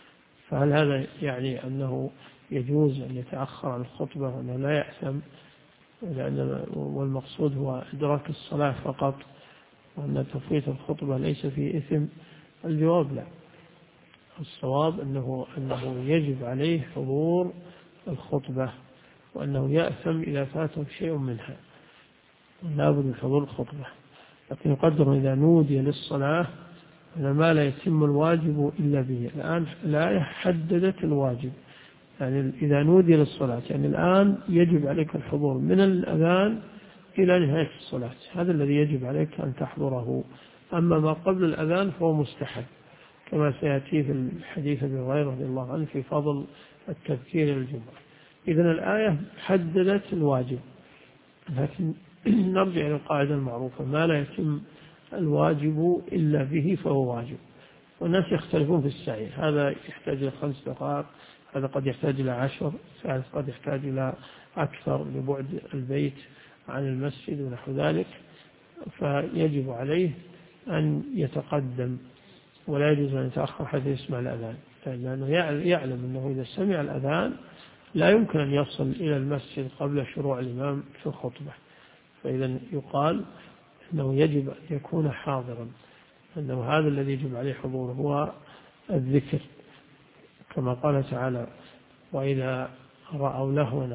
فهل هذا يعني أنه يجوز أن يتأخر عن الخطبة وأنه لا يأثم، والمقصود هو إدراك الصلاة فقط، وأن تفويت الخطبة ليس فيه إثم؟ الجواب لا. الصواب أنه يجب عليه حضور الخطبة، وأنه يأثم إذا فاته شيء منها، لا بد من حضور الخطبة. لكن يقدر إذا نودي للصلاة أن ما لا يتم الواجب إلا به. الآن الآية حددت الواجب، يعني إذا نودي للصلاة يعني الآن يجب عليك الحضور من الأذان إلى نهاية الصلاة، هذا الذي يجب عليك أن تحضره. أما ما قبل الأذان فهو مستحب، كما سيأتي في الحديث أبي هريرة رضي الله عنه في فضل التذكير للجمعة. إذن الآية حددت الواجب، لكن نرجع إلى القاعدة المعروفة: ما لا يتم الواجب إلا به فهو واجب. والناس يختلفون في السعي، هذا يحتاج إلى 5 دقائق، هذا قد يحتاج إلى 10، ثالث قد يحتاج إلى أكثر لبعد البيت عن المسجد ونحو ذلك. فيجب عليه أن يتقدم، ولا يجوز أن يتأخر حتى يسمع الأذان، لأنه يعلم أنه إذا سمع الأذان لا يمكن أن يصل إلى المسجد قبل شروع الإمام في الخطبة. فإذا يقال أنه يجب أن يكون حاضرا، أنه هذا الذي يجب عليه حضوره هو الذكر، كما قال تعالى: وإذا رأوا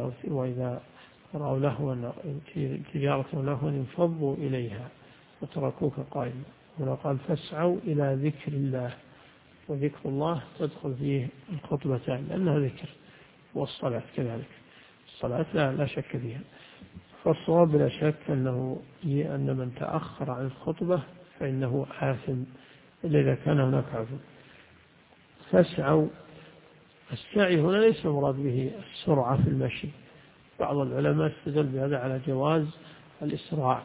لهوا تجارة لهوا انفضوا إليها وتركوك قائما. هنا قال: فاسعوا إلى ذكر الله، وذكر الله تدخل فيه الخطبتان لأنها ذكر، والصلاة كذلك. الصلاة لا شك فيها. فالصواب بلا شك أن من تأخر عن الخطبة فإنه آثم إلا إذا كان هناك عذر. فاسعوا، السعي هنا ليس مراد به السرعة في المشي. بعض العلماء استدل بهذا على جواز الإسراع،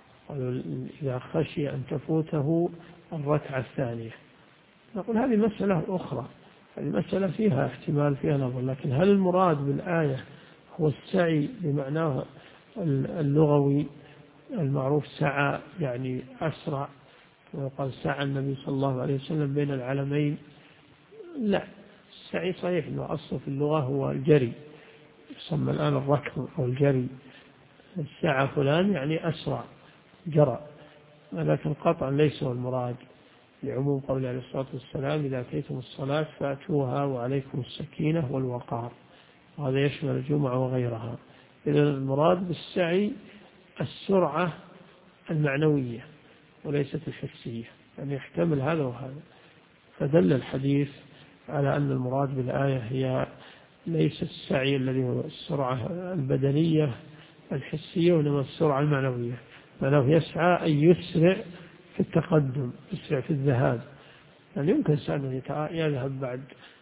إذا خشي أن تفوته الركعة الثانية. نقول هذه مسألة أخرى، هذه مسألة فيها احتمال، فيها نظر. لكن هل المراد بالآية هو السعي بمعناه اللغوي المعروف سعى يعني أسرع، وقال سعى النبي صلى الله عليه وسلم بين العلمين؟ لا، السعي صحيح أنه أصل في اللغة هو الجري، يسمى الآن الركض أو الجري. السعى فلان يعني أسرع، جرى، لكن قطعا ليس هو المراد، لعموم قول عليه الصلاة والسلام: إذا أتيتم الصلاة فأتوها وعليكم السكينة والوقار. وهذا يشمل الجمعة وغيرها. إذن المراد بالسعي السرعة المعنوية وليست الحسية، يعني يحتمل هذا وهذا. فدل الحديث على أن المراد بالآية هي ليس السعي الذي هو السرعة البدنية الحسية، وإنما السرعة المعنوية، فلو يسعى أن يسرع في التقدم، يسرع في الذهاب. يعني يمكن الإنسان يذهب بعد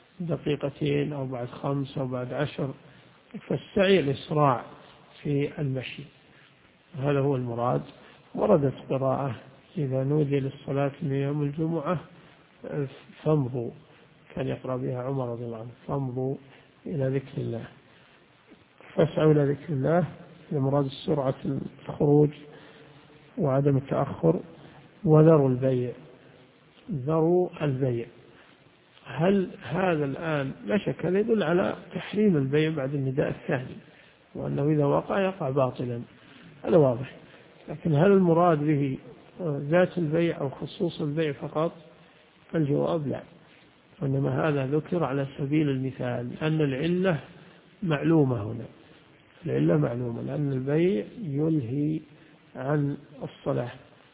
2 أو بعد 5 أو بعد 10، فالسعي الإسراع في المشي، هذا هو المراد. وردت قراءة: إذا نودي للصلاة من يوم الجمعة فامضوا، كان يقرأ بها عمر رضي الله عنه: فامضوا إلى ذكر الله. فاسعوا إلى ذكر الله، المراد السرعة الخروج وعدم التأخر. وذروا البيع، ذروا البيع. هل هذا الآن لا شك هذا يدل على تحريم البيع بعد النداء الثاني، وأنه إذا وقع يقع باطلا، هذا واضح. لكن هل المراد به ذات البيع أو خصوص البيع فقط؟ الجواب لا، وإنما هذا ذكر على سبيل المثال، أن العلة معلومة هنا. العلة معلومة لأن البيع يلهي عن الصلاة،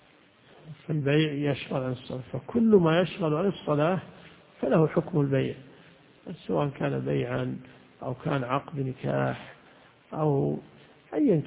فالبيع يشغل عن الصلاة، فكل ما يشغل عن الصلاة فله حكم البيع، سواء كان بيعا أو كان عقد نكاح أو أيا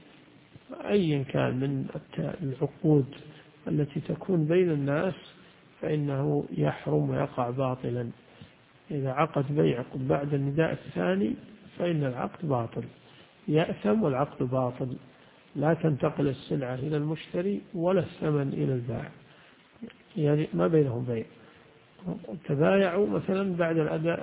كان من العقود التي تكون بين الناس، فإنه يحرم ويقع باطلا. إذا عقد بيع بعد النداء الثاني فإن العقد باطل، يأثم والعقد باطل، لا تنتقل السلعة إلى المشتري ولا الثمن إلى البائع، يعني ما بينهم بيع. تبايعوا مثلا بعد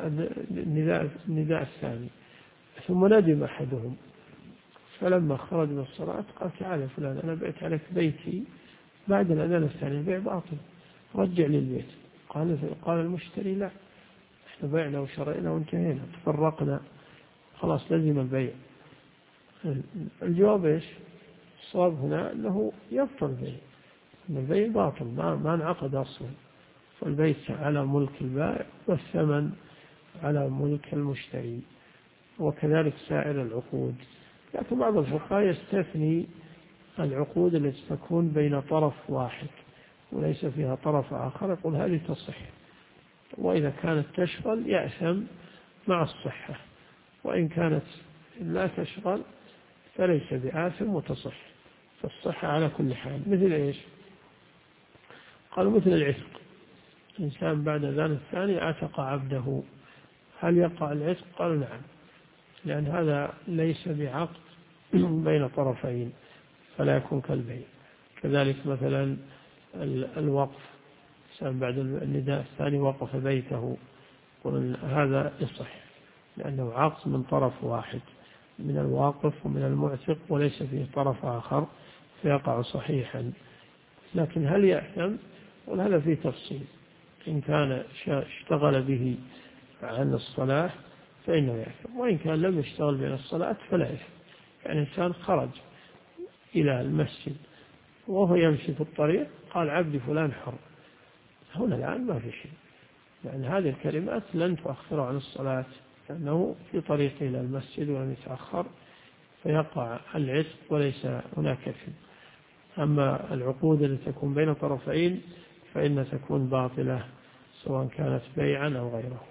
النداء الثاني، ثم ندم أحدهم، فلما خرج من الصلاة قال: تعالى فلان، أنا بعت عليك بيتي بعد الأذان الثاني، البيع باطل، رجع لي البيت. قال المشتري: لا، إحنا بعنا وشرينا وانتهينا، تفرقنا خلاص لزم البيع. الجواب إيش؟ الصواب هنا أنه يبطل البيع، أن البيع باطل، ما انعقد أصلا، فالبيع على ملك البائع والثمن على ملك المشتري، وكذلك سائر العقود. لكن بعض الفقهاء يستثني العقود التي تكون بين طرف واحد وليس فيها طرف آخر، يقول هذه تصح، وإذا كانت تشغل يأثم مع الصحة، وإن كانت لا تشغل فليس بآثم وتصح، فالصحة على كل حال. مثل إيش؟ قالوا مثل العتق، إنسان بعد ذلك الثاني عتق عبده، هل يقع العتق؟ قالوا نعم، لأن هذا ليس بعقد بين طرفين فلا يكون كالبيع. كذلك مثلا الوقف، إنسان بعد النداء الثاني وقف بيته، قل هذا يصح لأنه عقد من طرف واحد من الواقف ومن المعتق وليس فيه طرف آخر فيقع صحيحا. لكن هل يأثم؟ وهذا فيه تفصيل، إن كان اشتغل به عن الصلاة فإنه يأثم، وإن كان لم يشتغل بين الصلاة فلا يأثم. يعني إنسان خرج إلى المسجد وهو يمشي في الطريق قال عبدي فلان حر، هنا الآن ما في شيء، لأن هذه الكلمات لن تؤخره عن الصلاة، لأنه في طريقه إلى المسجد ولم يتأخر، فيقع العتق وليس هناك إثم. أما العقود التي تكون بين طرفين فإن تكون باطلة سواء كانت بيعا أو غيره.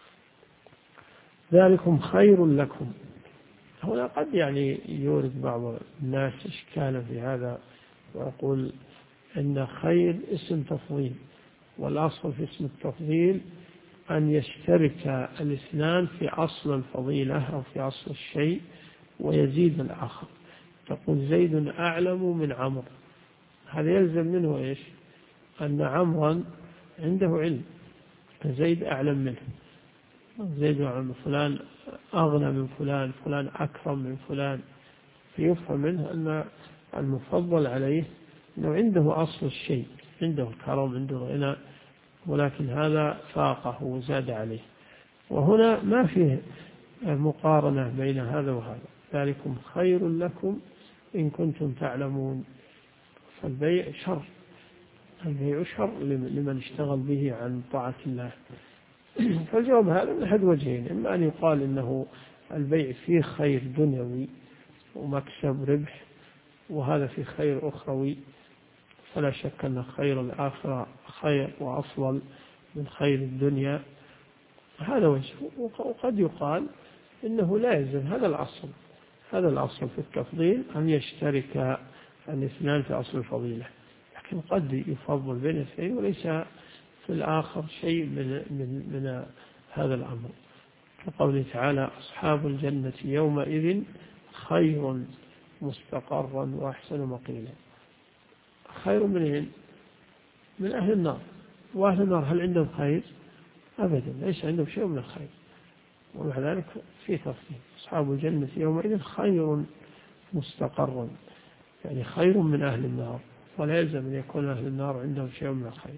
ذلكم خير لكم. هنا قد يعني يورد بعض الناس إشكالا في هذا ويقول إن خير اسم تفضيل، والأصل في اسم التفضيل أن يشترك الاثنان في أصل الفضيلة أو في أصل الشيء ويزيد الآخر. تقول زيد أعلم من عمرو، هذا يلزم منه إيش؟ أن عمرا عنده علم، زيد أعلم منه، زيد أعلم، فلان أغنى من فلان، فلان أكرم من فلان، فيفهم منه أن المفضل عليه أنه عنده أصل الشيء، عنده الكرم، عنده الغنى، ولكن هذا فاقه وزاد عليه. وهنا ما فيه مقارنة بين هذا وهذا. ذلكم خير لكم إن كنتم تعلمون. فالبيع شر، البيع شر لمن اشتغل به عن طاعة الله. فالجواب هذا من أحد وجهين، إما أن يقال إنه البيع فيه خير دنيوي ومكسب ربح، وهذا فيه خير أخروي، فلا شك أن خير الآخرة خير وأفضل من خير الدنيا، هذا وجه. وقد يقال إنه لا يلزم هذا الأصل، هذا الأصل في التفضيل أن يشترك الاثنان في أصل الفضيلة، لكن قد يفضل بين الاثنين وليس في الآخر شيء من هذا الأمر، كقوله تعالى أصحاب الجنة يومئذ خير مستقرا وأحسن مقيلا. خير من أهل النار، وأهل النار هل عندهم خير؟ أبدا، ليس عندهم شيء من الخير، ومع ذلك في تفصيل أصحاب الجنة يومئذ خير مستقرا، يعني خير من أهل النار، ولا يلزم أن يكون أهل النار عندهم شيء من الخير.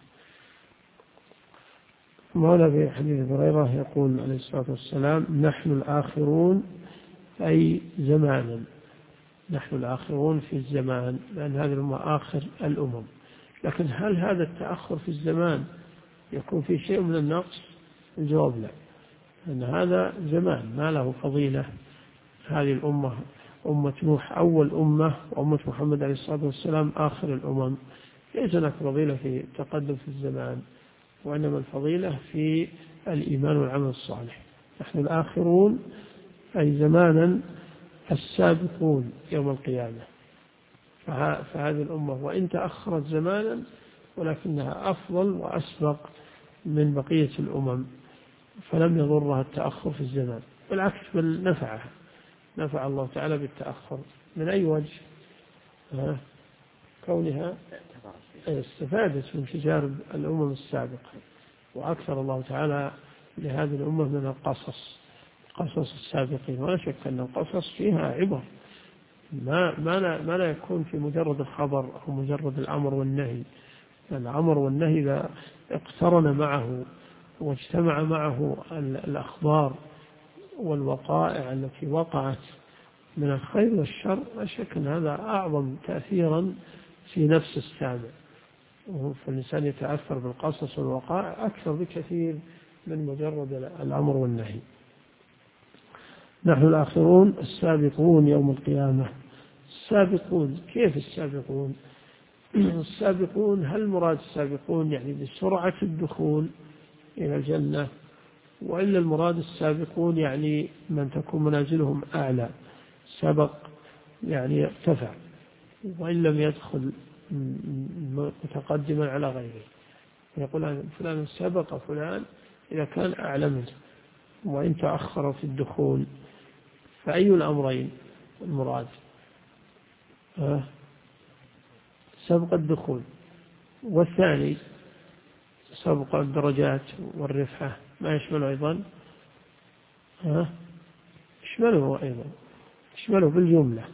مولا في حديث هريرة يقول عليه الصلاة والسلام نحن الآخرون، أي زمانا، نحن الآخرون في الزمان، لأن هذه الأمة آخر الأمم. لكن هل هذا التأخر في الزمان يكون في شيء من النقص؟ الجواب لا، أن هذا زمان ما له فضيلة. هذه الأمة أمة نوح أول أمة، وأمة محمد عليه الصلاة والسلام آخر الأمم، ليس هناك فضيلة في التقدم في الزمان، وإنما الفضيلة في الإيمان والعمل الصالح. نحن الآخرون أي زمانا السابقون يوم القيامة. فهذه الأمة وإن تأخرت زمانا ولكنها أفضل وأسبق من بقية الأمم، فلم يضرها التأخر في الزمان، بالعكس بل نفعها، نفع الله تعالى بالتأخر. من أي وجه؟ كونها استفادت من تجارب الأمم السابقة، وأكثر الله تعالى لهذه الأمة من القصص، قصص السابقين، ولا شك أن القصص فيها عبر، ما لا يكون في مجرد الخبر أو مجرد الأمر والنهي. الأمر والنهي إذا اقترن معه واجتمع معه الأخبار والوقائع التي وقعت من الخير والشر، لا شك أن هذا أعظم تأثيرا في نفس السامع. فالإنسان يتأثر بالقصص والوقائع أكثر بكثير من مجرد الأمر والنهي. نحن الآخرون السابقون يوم القيامة. السابقون، كيف السابقون؟ السابقون، هل المراد السابقون يعني بسرعة الدخول إلى الجنة، وإلا المراد السابقون يعني من تكون منازلهم أعلى، سبق يعني ارتفع، وإن لم يدخل متقدما على غيره، يقول فلان سبق فلان إذا كان أعلى منه، وإن تأخر في الدخول، فأي الأمرين المراد؟ سبق الدخول، والثاني سبق الدرجات والرفعة ما يشمله أيضا؟ يشمله أيضا، يشمله بالجملة،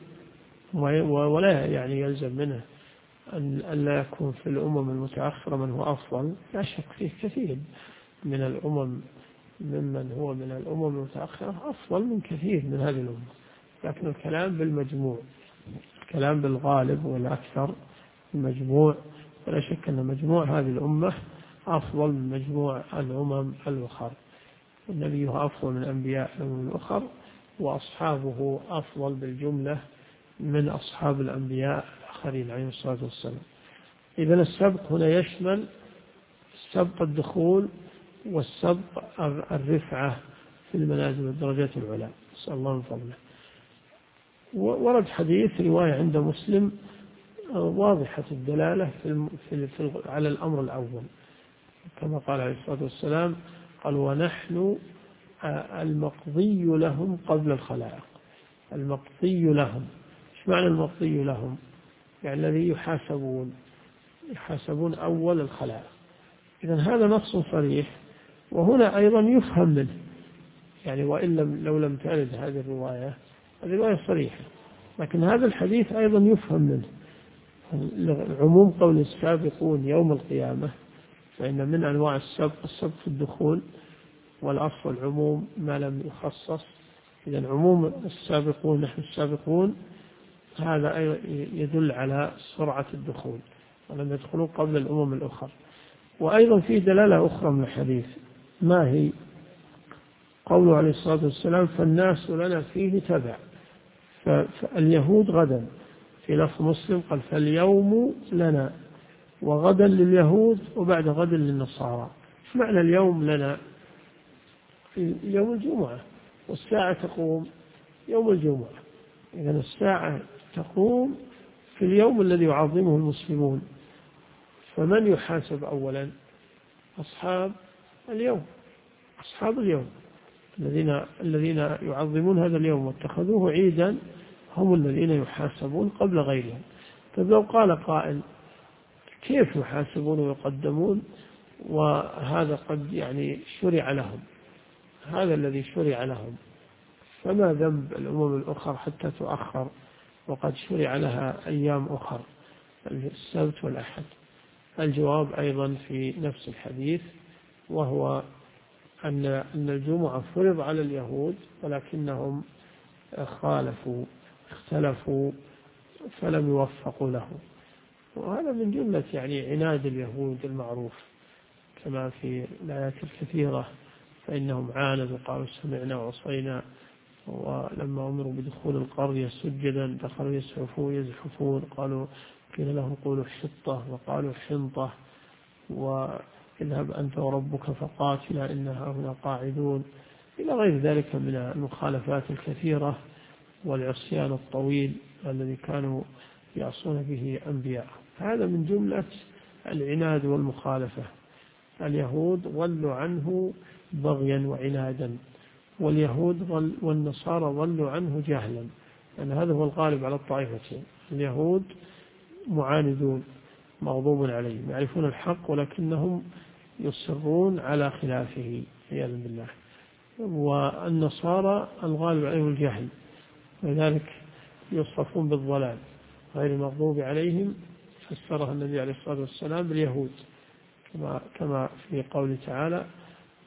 ولا يعني يلزم منه أن لا يكون في الأمم المتأخرة من هو أفضل. لا شك فيه كثير من الأمم ممن هو من الأمم المتأخرة أفضل من كثير من هذه الأمة، لكن الكلام بالمجموع، الكلام بالغالب والأكثر المجموع. ولا شك أن مجموع هذه الأمة أفضل من مجموع الأمم الأخرى، والنبي أفضل من أنبياء الأمم الأخرى، وأصحابه أفضل بالجملة من أصحاب الأنبياء الآخرين عليهم الصلاة والسلام. إذن السبق هنا يشمل سبق الدخول والسبق الرفعة في المنازل والدرجات العلى، نسأل الله من فضله. ورد حديث رواية عند مسلم واضحة الدلالة على الأمر الأول، كما قال عليه الصلاة والسلام قال ونحن المقضي لهم قبل الخلائق. المقضي لهم، ايش معنى المقضي لهم؟ يعني الذي يحاسبون أول الخلائق. إذن هذا نص صريح، وهنا أيضا يفهم منه، يعني وإن لو لم ترد هذه الرواية صريحة، لكن هذا الحديث أيضا يفهم منه عموم قول السابقون يوم القيامة، فإن من أنواع السبق في الدخول، والأصل العموم ما لم يخصص. إذن عموم السابقون، نحن السابقون، هذا يدل على سرعة الدخول، ولم يدخلوا قبل الأمم الأخرى. وأيضا في دلالة أخرى من الحديث، ما هي؟ قوله عليه الصلاة والسلام فالناس لنا فيه تبع. فاليهود غدا، في لفظ مسلم قال فاليوم لنا، وغدا لليهود، وبعد غد للنصارى. معنى اليوم لنا؟ في يوم الجمعة، والساعة تقوم يوم الجمعة. إذن الساعة تقوم في اليوم الذي يعظمه المسلمون، فمن يحاسب أولا؟ أصحاب اليوم، أصحاب اليوم الذين يعظمون هذا اليوم واتخذوه عيدا، هم الذين يحاسبون قبل غيرهم. طيب لو قال قائل كيف يحاسبون ويقدمون وهذا قد يعني شرع لهم، هذا الذي شرع لهم، فما ذنب الأمم الأخرى حتى تؤخر وقد شرع لها أيام أخرى، السبت والأحد؟ الجواب أيضا في نفس الحديث، وهو أن الجمعة فرض على اليهود، ولكنهم خالفوا، اختلفوا، فلم يوفقوا له. وهذا من جملة يعني عناد اليهود المعروف، كما في الآيات الكثيرة، فإنهم عاندوا قالوا سمعنا وعصينا، ولما أمروا بدخول القرية سجدا دخلوا يزحفون، قالوا قيل لهم قولوا حطة وقالوا حنطة، واذهب أنت وربك فقاتلا إنها هنا قاعدون، إلى غير ذلك من المخالفات الكثيرة والعصيان الطويل الذي كانوا يعصون به أنبياء. هذا من جملة العناد والمخالفة. اليهود ضلوا عنه بغيا وعنادا، واليهود والنصارى ضلوا عنه جهلا، لأن هذا هو الغالب على الطائفتين. اليهود معاندون مغضوب عليهم، يعرفون الحق ولكنهم يصرون على خلافه عياذا بالله. والنصارى الغالب عليهم الجهل، ولذلك يوصفون بالضلال، غير المغضوب عليهم فسرها النبي عليه الصلاة والسلام باليهود، كما في قوله تعالى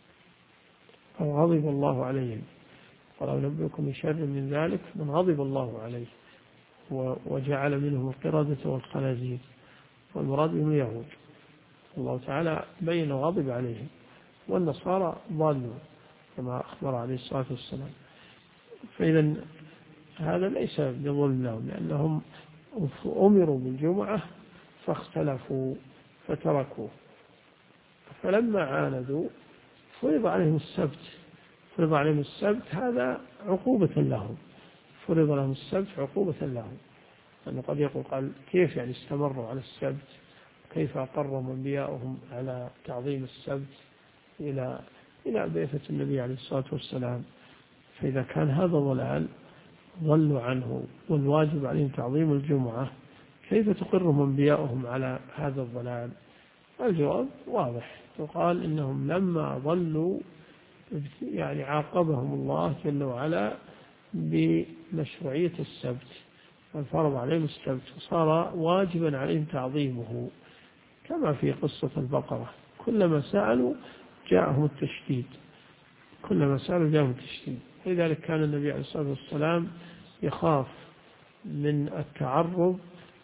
أو غضب الله عليهم. قال نبئكم بشر من ذلك من غضب الله عليه وجعل منهم القردة والخنازير، والمراد بهم اليهود. الله تعالى بين غضب عليهم، والنصارى ضالوا كما أخبر عليه الصلاة والسلام. فإذا هذا ليس بظلم لهم، لأنهم أمروا بالجمعة فاختلفوا فتركوه، فلما عاندوا فرض عليهم السبت. هذا عقوبة لهم، فرض لهم السبت عقوبة لهم. أنه قد يقول قال كيف يعني استمروا على السبت، كيف أقرهم أنبياؤهم على تعظيم السبت إلى بعثة النبي عليه الصلاة والسلام. فإذا كان هذا ضلال ضلوا عنه والواجب عليهم تعظيم الجمعة، كيف تقرهم أنبياؤهم على هذا الضلال؟ الجواب واضح، يقال إنهم لما ضلوا يعني عاقبهم الله جل وعلا بمشروعية السبت، وفرض عليهم السبت وصار واجبا عليهم تعظيمه، كما في قصة البقرة كلما سألوا جاءهم التشديد. لذلك كان النبي عليه الصلاة والسلام يخاف من التعرض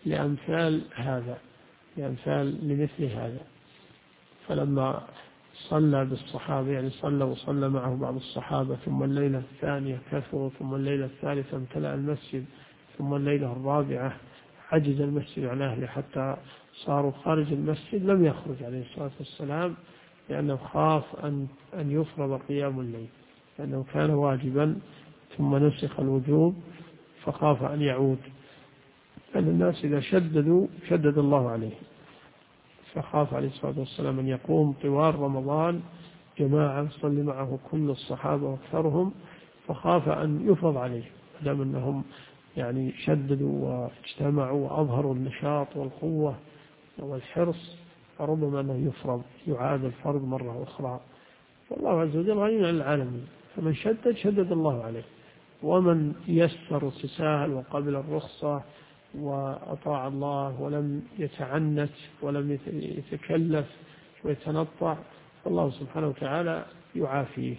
لمثل هذا. فلما صلى بالصحابة، يعني صلى معه بعض الصحابة، ثم الليلة الثانية كثروا، ثم الليلة الثالثة امتلأ المسجد، ثم الليلة الرابعة عجز المسجد عن أهله حتى صاروا خارج المسجد، لم يخرج عليه الصلاة والسلام، لأنه خاف أن يفرض قيام الليل، لأنه كان واجبا ثم نسخ الوجوب، فخاف أن يعود، لأن الناس إذا شددوا شدد الله عليه، فخاف عليه الصلاة والسلام أن يقوم طوال رمضان جماعة يصلي معه كل الصحابة وأكثرهم، فخاف أن يفرض عليه، دام أنهم يعني شددوا واجتمعوا وأظهروا النشاط والقوة والحرص، فربما أنه يعاد الفرض مرة أخرى. والله عز وجل غني عن العالمين، فمن شدد الله عليه، ومن يسر وتساهل وقبل الرخصة وأطاع الله ولم يتعنت ولم يتكلف ويتنطع، فالله سبحانه وتعالى يعافيه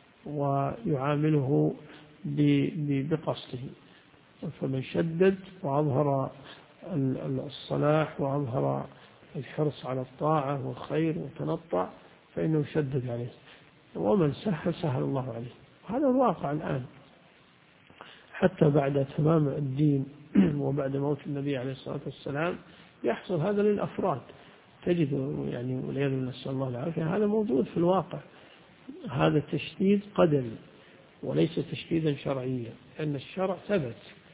ويعامله بقصده. فمن شدد وأظهر الصلاح وأظهر الحرص على الطاعة والخير وتنطع فإنه شدد عليه، ومن سهل الله عليه. هذا الواقع الآن، حتى بعد تمام الدين وبعد موت النبي عليه الصلاة والسلام يحصل هذا للأفراد، تجد يعني والعياذ بالله نسأل الله العافية، هذا موجود في الواقع. هذا تشديد قدري وليس تشديدا شرعيا، لأن الشرع ثبت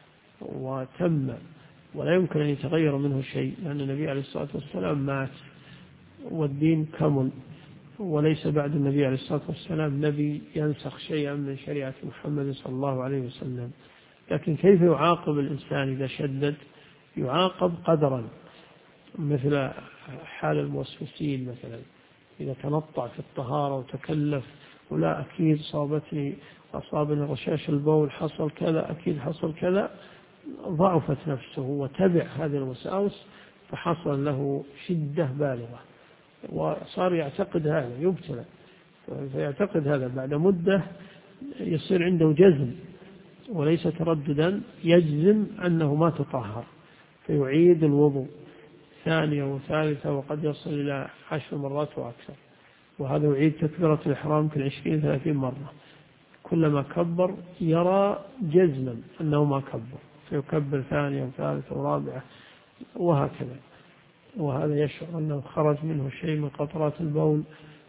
وتم ولا يمكن أن يتغير منه شيء، لأن النبي عليه الصلاة والسلام مات والدين كمل، وليس بعد النبي عليه الصلاة والسلام نبي ينسخ شيئا من شريعة محمد صلى الله عليه وسلم. لكن كيف يعاقب الإنسان إذا شدد؟ يعاقب قدرا، مثل حال الموسوسين مثلا، إذا تنطع في الطهارة وتكلف ولا أكيد أصابني رشاش البول، حصل كذا، أكيد حصل كذا، ضعفت نفسه وتبع هذه الوساوس، فحصل له شدة بالغة وصار يعتقد هذا، يبتلى فيعتقد هذا، بعد مدة يصير عنده جزم وليس ترددا، يجزم أنه ما تطهر، فيعيد الوضوء ثانية وثالثة وقد يصل إلى 10 مرات وأكثر، وهذا يعيد تكبيرة الإحرام في 20-30 مرة، كلما كبر يرى جزما أنه ما كبر، فيكبر ثانية وثالثة ورابعة وهكذا، وهذا يشعر أنه خرج منه شيء من قطرات البول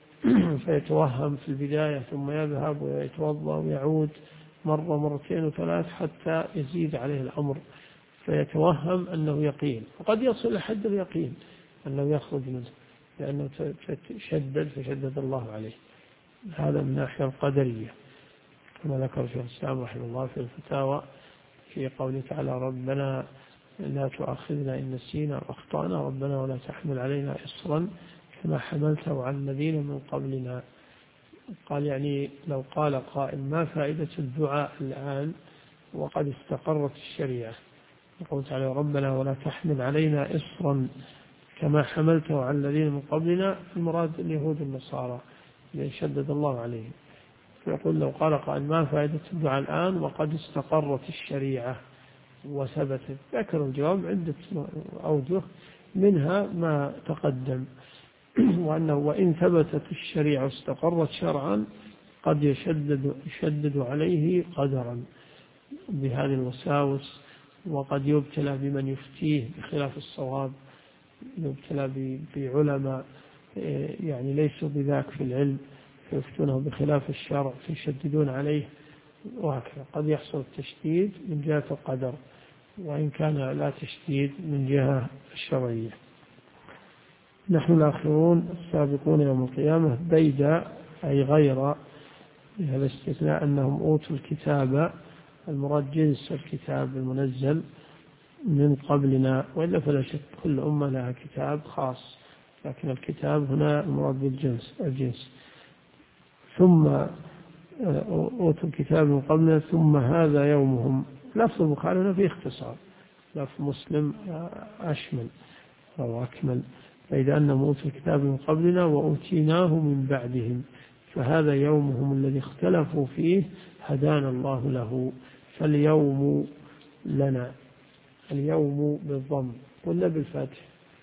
فيتوهم في البداية، ثم يذهب ويتوضأ ويعود مرة مرتين وثلاث حتى يزيد عليه الأمر، فيتوهم أنه يقين، وقد يصل لحد اليقين أنه يخرج منه، لأنه فشدد الله عليه. هذا من الناحية القدرية، كما ذكر شيخ الإسلام رحمه الله في الفتاوى في قوله تعالى: ربنا لا تؤاخذنا إن نسينا وأخطأنا، ربنا ولا تحمل علينا إصرا كما حملته على الذين من قبلنا. قال يعني لو قال قائل: ما فائدة الدعاء الآن وقد استقرت الشريعة؟ يقول تعالى: ربنا ولا تحمل علينا إصرا كما حملته على الذين من قبلنا، المراد اليهود النصارى الذين شدد الله عليهم، يقول لو قال قائل ما فائدة الدعاء الآن وقد استقرت الشريعة وثبتت؟ ذكر الجواب عدة أوجه، منها ما تقدم وأنه وإن ثبتت الشريعة واستقرت شرعا قد يشدد عليه قدرا بهذه الوساوس، وقد يبتلى بمن يفتيه بخلاف الصواب، يبتلى بعلماء يعني ليسوا بذاك في العلم فيفتونه بخلاف الشرع فيشددون عليه، وهكذا قد يحصل التشديد من جهة القدر وإن كان لا تشديد من جهة الشرعية. نحن الآخرون السابقون يوم القيامة بيد أي غير هذا الاستثناء أنهم أوتوا الكتاب، المراد جنس الكتاب المنزل من قبلنا، وإلا فلا شك كل أمة لها كتاب خاص، لكن الكتاب هنا المراد بالجنس الجنس. ثم أوتوا الكتاب من قبلنا ثم هذا يومهم. لفظ البخاري هنا فيه اختصار، لفظ مسلم أشمل أو أكمل، فإذا أنهم أوتوا الكتاب من قبلنا وأوتيناه من بعدهم فهذا يومهم الذي اختلفوا فيه هدانا الله له، فاليوم لنا. اليوم بالضم ولا بالفتح؟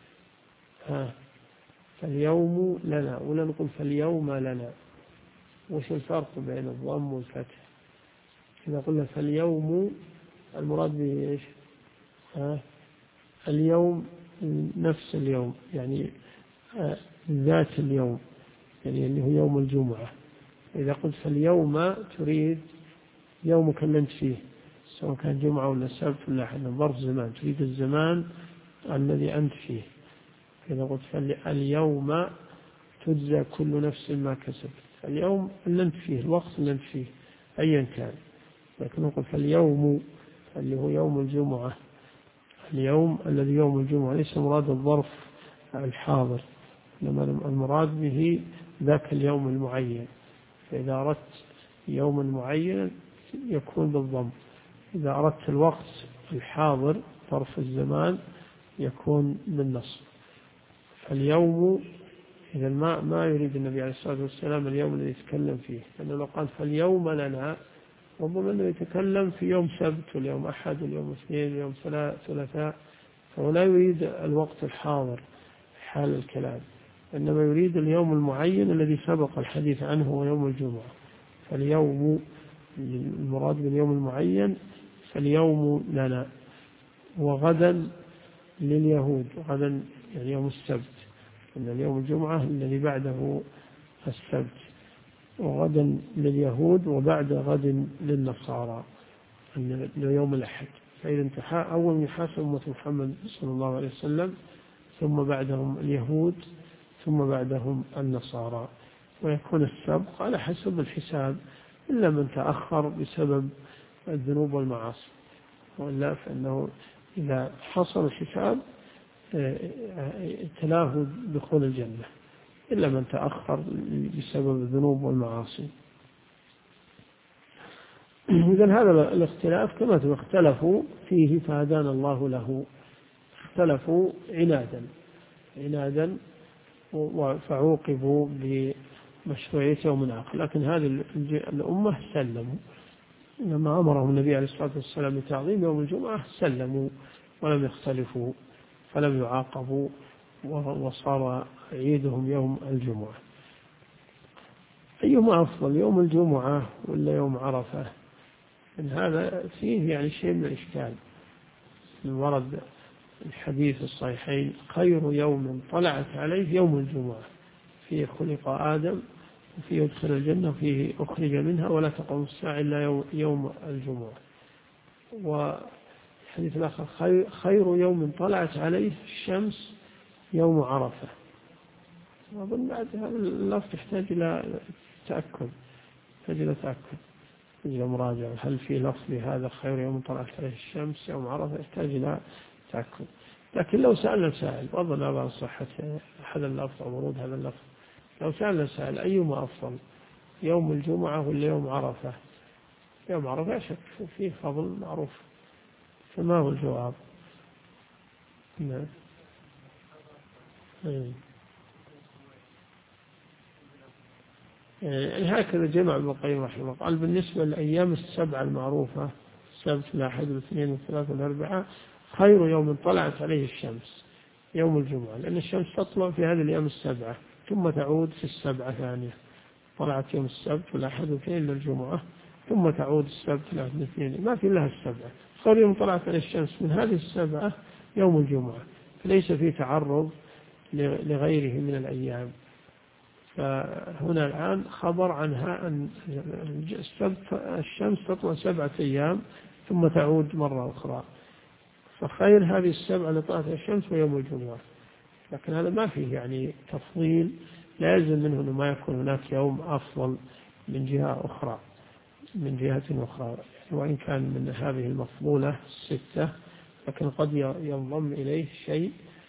فاليوم لنا، ولا نقول فاليوم لنا؟ وش الفرق بين الضم والفتح؟ إذا قلنا فاليوم المراد به إيش؟ اليوم نفس اليوم، يعني ذات اليوم، يعني اللي هو يوم الجمعة. إذا قلت فاليوم تريد يومك اللي أنت فيه، سواء كان جمعة ولا سبت ولا أحد، ظرف زمان، تريد الزمان الذي أنت فيه. إذا قلت فاليوم تجزى كل نفس ما كسبت، اليوم اللي أنت فيه، الوقت اللي أنت فيه أيا كان. لكن نقول فاليوم اللي هو يوم الجمعة، اليوم الذي يوم الجمعة، ليس مراد الظرف الحاضر، لما المراد به ذاك اليوم المعين. فإذا أردت يوما معين يكون بالضم، إذا أردت الوقت الحاضر ظرف الزمان يكون بالنصب. فاليوم إذا ما يريد النبي عليه الصلاة والسلام اليوم الذي يتكلم فيه، لأنه لو قال فاليوم لنا ربما أنه يتكلم في يوم سبت واليوم أحد واليوم اثنين واليوم ثلاثاء، فهو لا يريد الوقت الحاضر حال الكلام، إنما يريد اليوم المعين الذي سبق الحديث عنه هو يوم الجمعة. فاليوم المراد باليوم المعين، فاليوم لنا. وغدا لليهود، غدا يعني يوم السبت، إن اليوم الجمعة الذي بعده السبت، وغدا لليهود وبعد غد للنصارى يوم الأحد. فإذا انتهى أول يحاسب أمة محمد صلى الله عليه وسلم، ثم بعدهم اليهود، ثم بعدهم النصارى، ويكون السبق على حسب الحساب إلا من تأخر بسبب الذنوب والمعاصي، وإلا فإنه إذا حصل الحساب تلاه دخول الجنة، إلا من تأخر بسبب الذنوب والمعاصي. إذن هذا الاختلاف كما اختلفوا فيه فهدانا الله له، اختلفوا عنادا فعوقبوا بمشروعية يوم آخر. لكن هذه الأمة سلموا، لما أمرهم النبي عليه الصلاة والسلام بتعظيم يوم الجمعة سلموا ولم يختلفوا فلم يعاقبوا، وصار عيدهم يوم الجمعة. أيهما أفضل، يوم الجمعة ولا يوم عرفة؟ إن هذا فيه يعني شيء من الإشكال. ورد الحديث الصحيحين خير يوم طلعت عليه يوم الجمعة، فيه خلق آدم وفيه يدخل الجنة وفيه أخرج منها ولا تقوم الساعة إلا يوم الجمعة. والحديث الآخر خير يوم طلعت عليه الشمس يوم عرفة. وأظن بعد هذا اللفظ يحتاج إلى تأكد، يحتاج إلى مراجعة، هل في لفظ هذا خير يوم طلعت عليه الشمس يوم عرفة؟ يحتاج إلى تأكد. لكن لو سألنا سائل وأظن على صحة هذا اللفظ أو ورود هذا اللفظ، لو سألنا سائل أيهما أفضل، يوم الجمعة ولا يوم عرفة؟ يوم عرفة شك فيه فضل معروف، فما هو الجواب؟ نعم. يعني هكذا جمع ابن القيم رحمه الله. قال بالنسبة للأيام السبعة المعروفة، السبت والأحد والاثنين والثلاث والأربعاء، خير يوم طلعت عليه الشمس يوم الجمعة، لأن الشمس تطلع في هذه الأيام السبعة ثم تعود في السبعة ثانية. طلعت يوم السبت والأحد والاثنين للجمعة، ثم تعود السبت والأحد والاثنين، ما في لها السبعة. خير يوم طلعت عليه الشمس من هذه السبعة يوم الجمعة، فليس فيه تعرض لغيره من الأيام. فهنا الآن خبر عنها أن الشمس تطلع 7 أيام ثم تعود مرة أخرى، فخير هذه السبعة اللي طلعت الشمس ويوم الجمعة. لكن هذا ما فيه يعني تفضيل، لا يلزم منه أنه ما يكون هناك يوم أفضل من جهة أخرى، من جهة أخرى، وإن كان من هذه المفضولة 6، لكن قد ينضم إليه شيء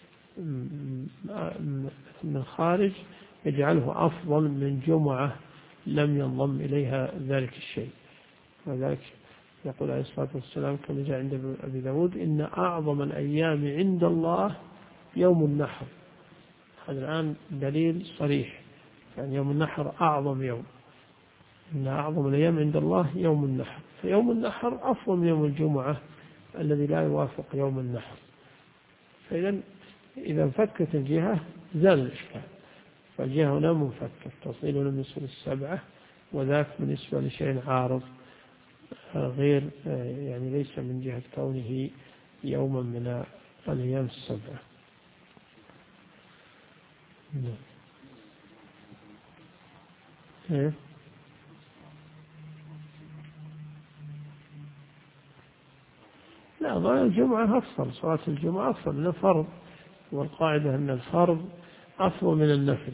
من خارج يجعله أفضل من جمعة لم ينضم إليها ذلك الشيء. وذلك يقول عليه الصلاة والسلام كما جاء عند أبي داود: إن أعظم الأيام عند الله يوم النحر. هذا الآن دليل صريح، يعني يوم النحر أعظم يوم، إن أعظم الأيام عند الله يوم النحر، فيوم النحر أفضل من يوم الجمعة الذي لا يوافق يوم النحر. فإذا إذا انفكت الجهة زال الإشكال، فالجهة هنا منفكة، تصيل بالنسبة للسبعة، وذاك بالنسبة لشيء عارض غير، يعني ليس من جهة كونه يوما من الأيام السبعة. لا، ضوء الجمعة أفضل، صلاة الجمعة أفضل من الفرض، والقاعدة أن الفرض أفضل من النفل،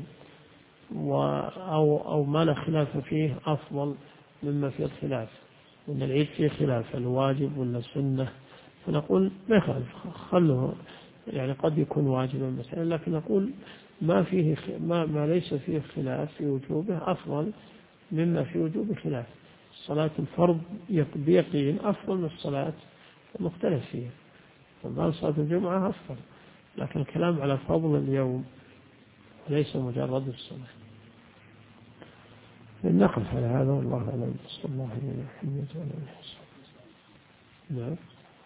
أو ما لا خلاف فيه أفضل مما فيه الخلاف، وأن العيد فيه خلاف الواجب ولا السنة، فنقول ما يخالف، خله يعني قد يكون واجبا مثلا، لكن نقول ما ليس فيه خلاف في وجوبه أفضل مما في وجوب خلاف. صلاة الفرض بيقين أفضل من الصلاة المختلف فيها، فقال صلاة الجمعة أفضل، لكن الكلام على فضل اليوم وليس مجرد الصلاة. نقف على هذا والله أعلم. صلى الله عليه وسلم. نعم.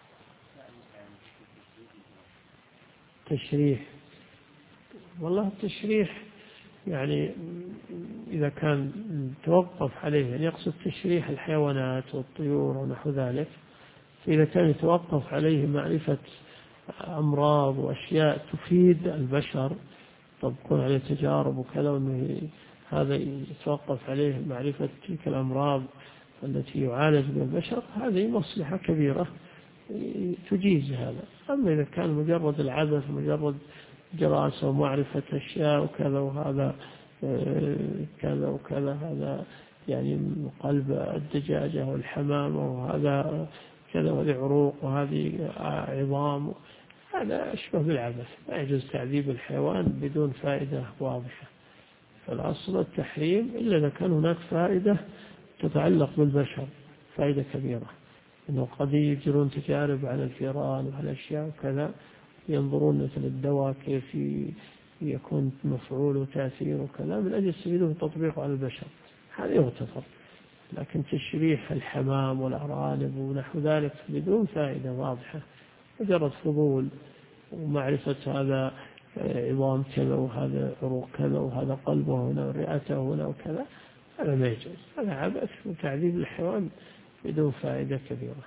تشريح، والله التشريح يعني إذا كان توقف عليه، يعني يقصد تشريح الحيوانات والطيور ونحو ذلك، فإذا كان يتوقف عليه معرفة أمراض وأشياء تفيد البشر، تكون عليه تجارب وكذا، وأنه هذا يتوقف عليه معرفة تلك الأمراض التي يعالج بها البشر، هذه مصلحة كبيرة تجيز هذا. أما إذا كان مجرد العبث، مجرد دراسة ومعرفة أشياء وكذا، وهذا كذا وكذا، هذا يعني قلب الدجاجة والحمامة، وهذا كذا، وهذه عروق، وهذه عظام، هذا أشبه بالعبث، لا يجوز تعذيب الحيوان بدون فائدة واضحة. فالأصل التحريم إلا إذا كان هناك فائدة تتعلق بالبشر، فائدة كبيرة، إنه قد يجرون تجارب على الفئران وعلى الأشياء وكذا، ينظرون مثل الدواء كيف يكون مفعول وتأثير وكذا، من أجل يستفيدون تطبيقه على البشر، هذا يغتفر. لكن تشريح الحمام والأرانب ونحو ذلك بدون فائدة واضحة، مجرد فضول ومعرفة هذا عظام كذا، وهذا عروق كذا، وهذا قلبه هنا ورئته هنا وكذا، هذا ما يجوز، هذا عبث وتعذيب الحيوان بدون فائدة كبيرة.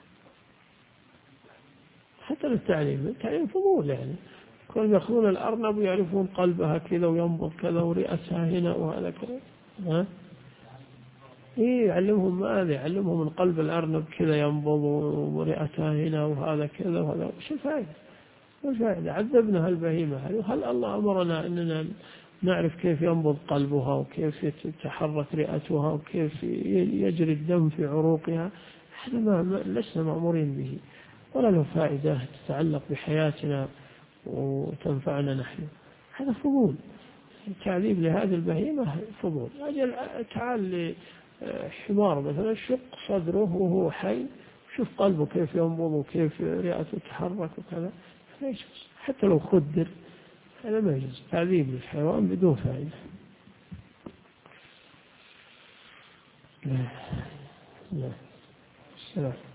حتى التعليم فضول، يعني كانوا يأخذون الأرنب ويعرفون قلبها كذا وينبض كذا ورئتها هنا وهذا كذا، يعلمهم ماذا؟ يعلمهم من قلب الأرنب كذا ينبض ورئتها هنا وهذا كذا وهذا، وش الفائدة؟ والفائدة عذبنا هالبهيمة هذه، هل الله أمرنا أننا نعرف كيف ينبض قلبها وكيف تتحرك رئتها وكيف يجري الدم في عروقها؟ هذا ما لسنا مأمورين به، ولا له فائدة تتعلق بحياتنا وتنفعنا نحن، هذا فضول. التعذيب لهذه البهيمة فضول. أجل تعال لحمار مثلا، شق صدره وهو حي، شوف قلبه كيف ينبض وكيف رئته تتحرك وكذا، حتى لو خدر هذا ما يجوز، تعذيب للحيوان بدون فائدة. لا. السلام.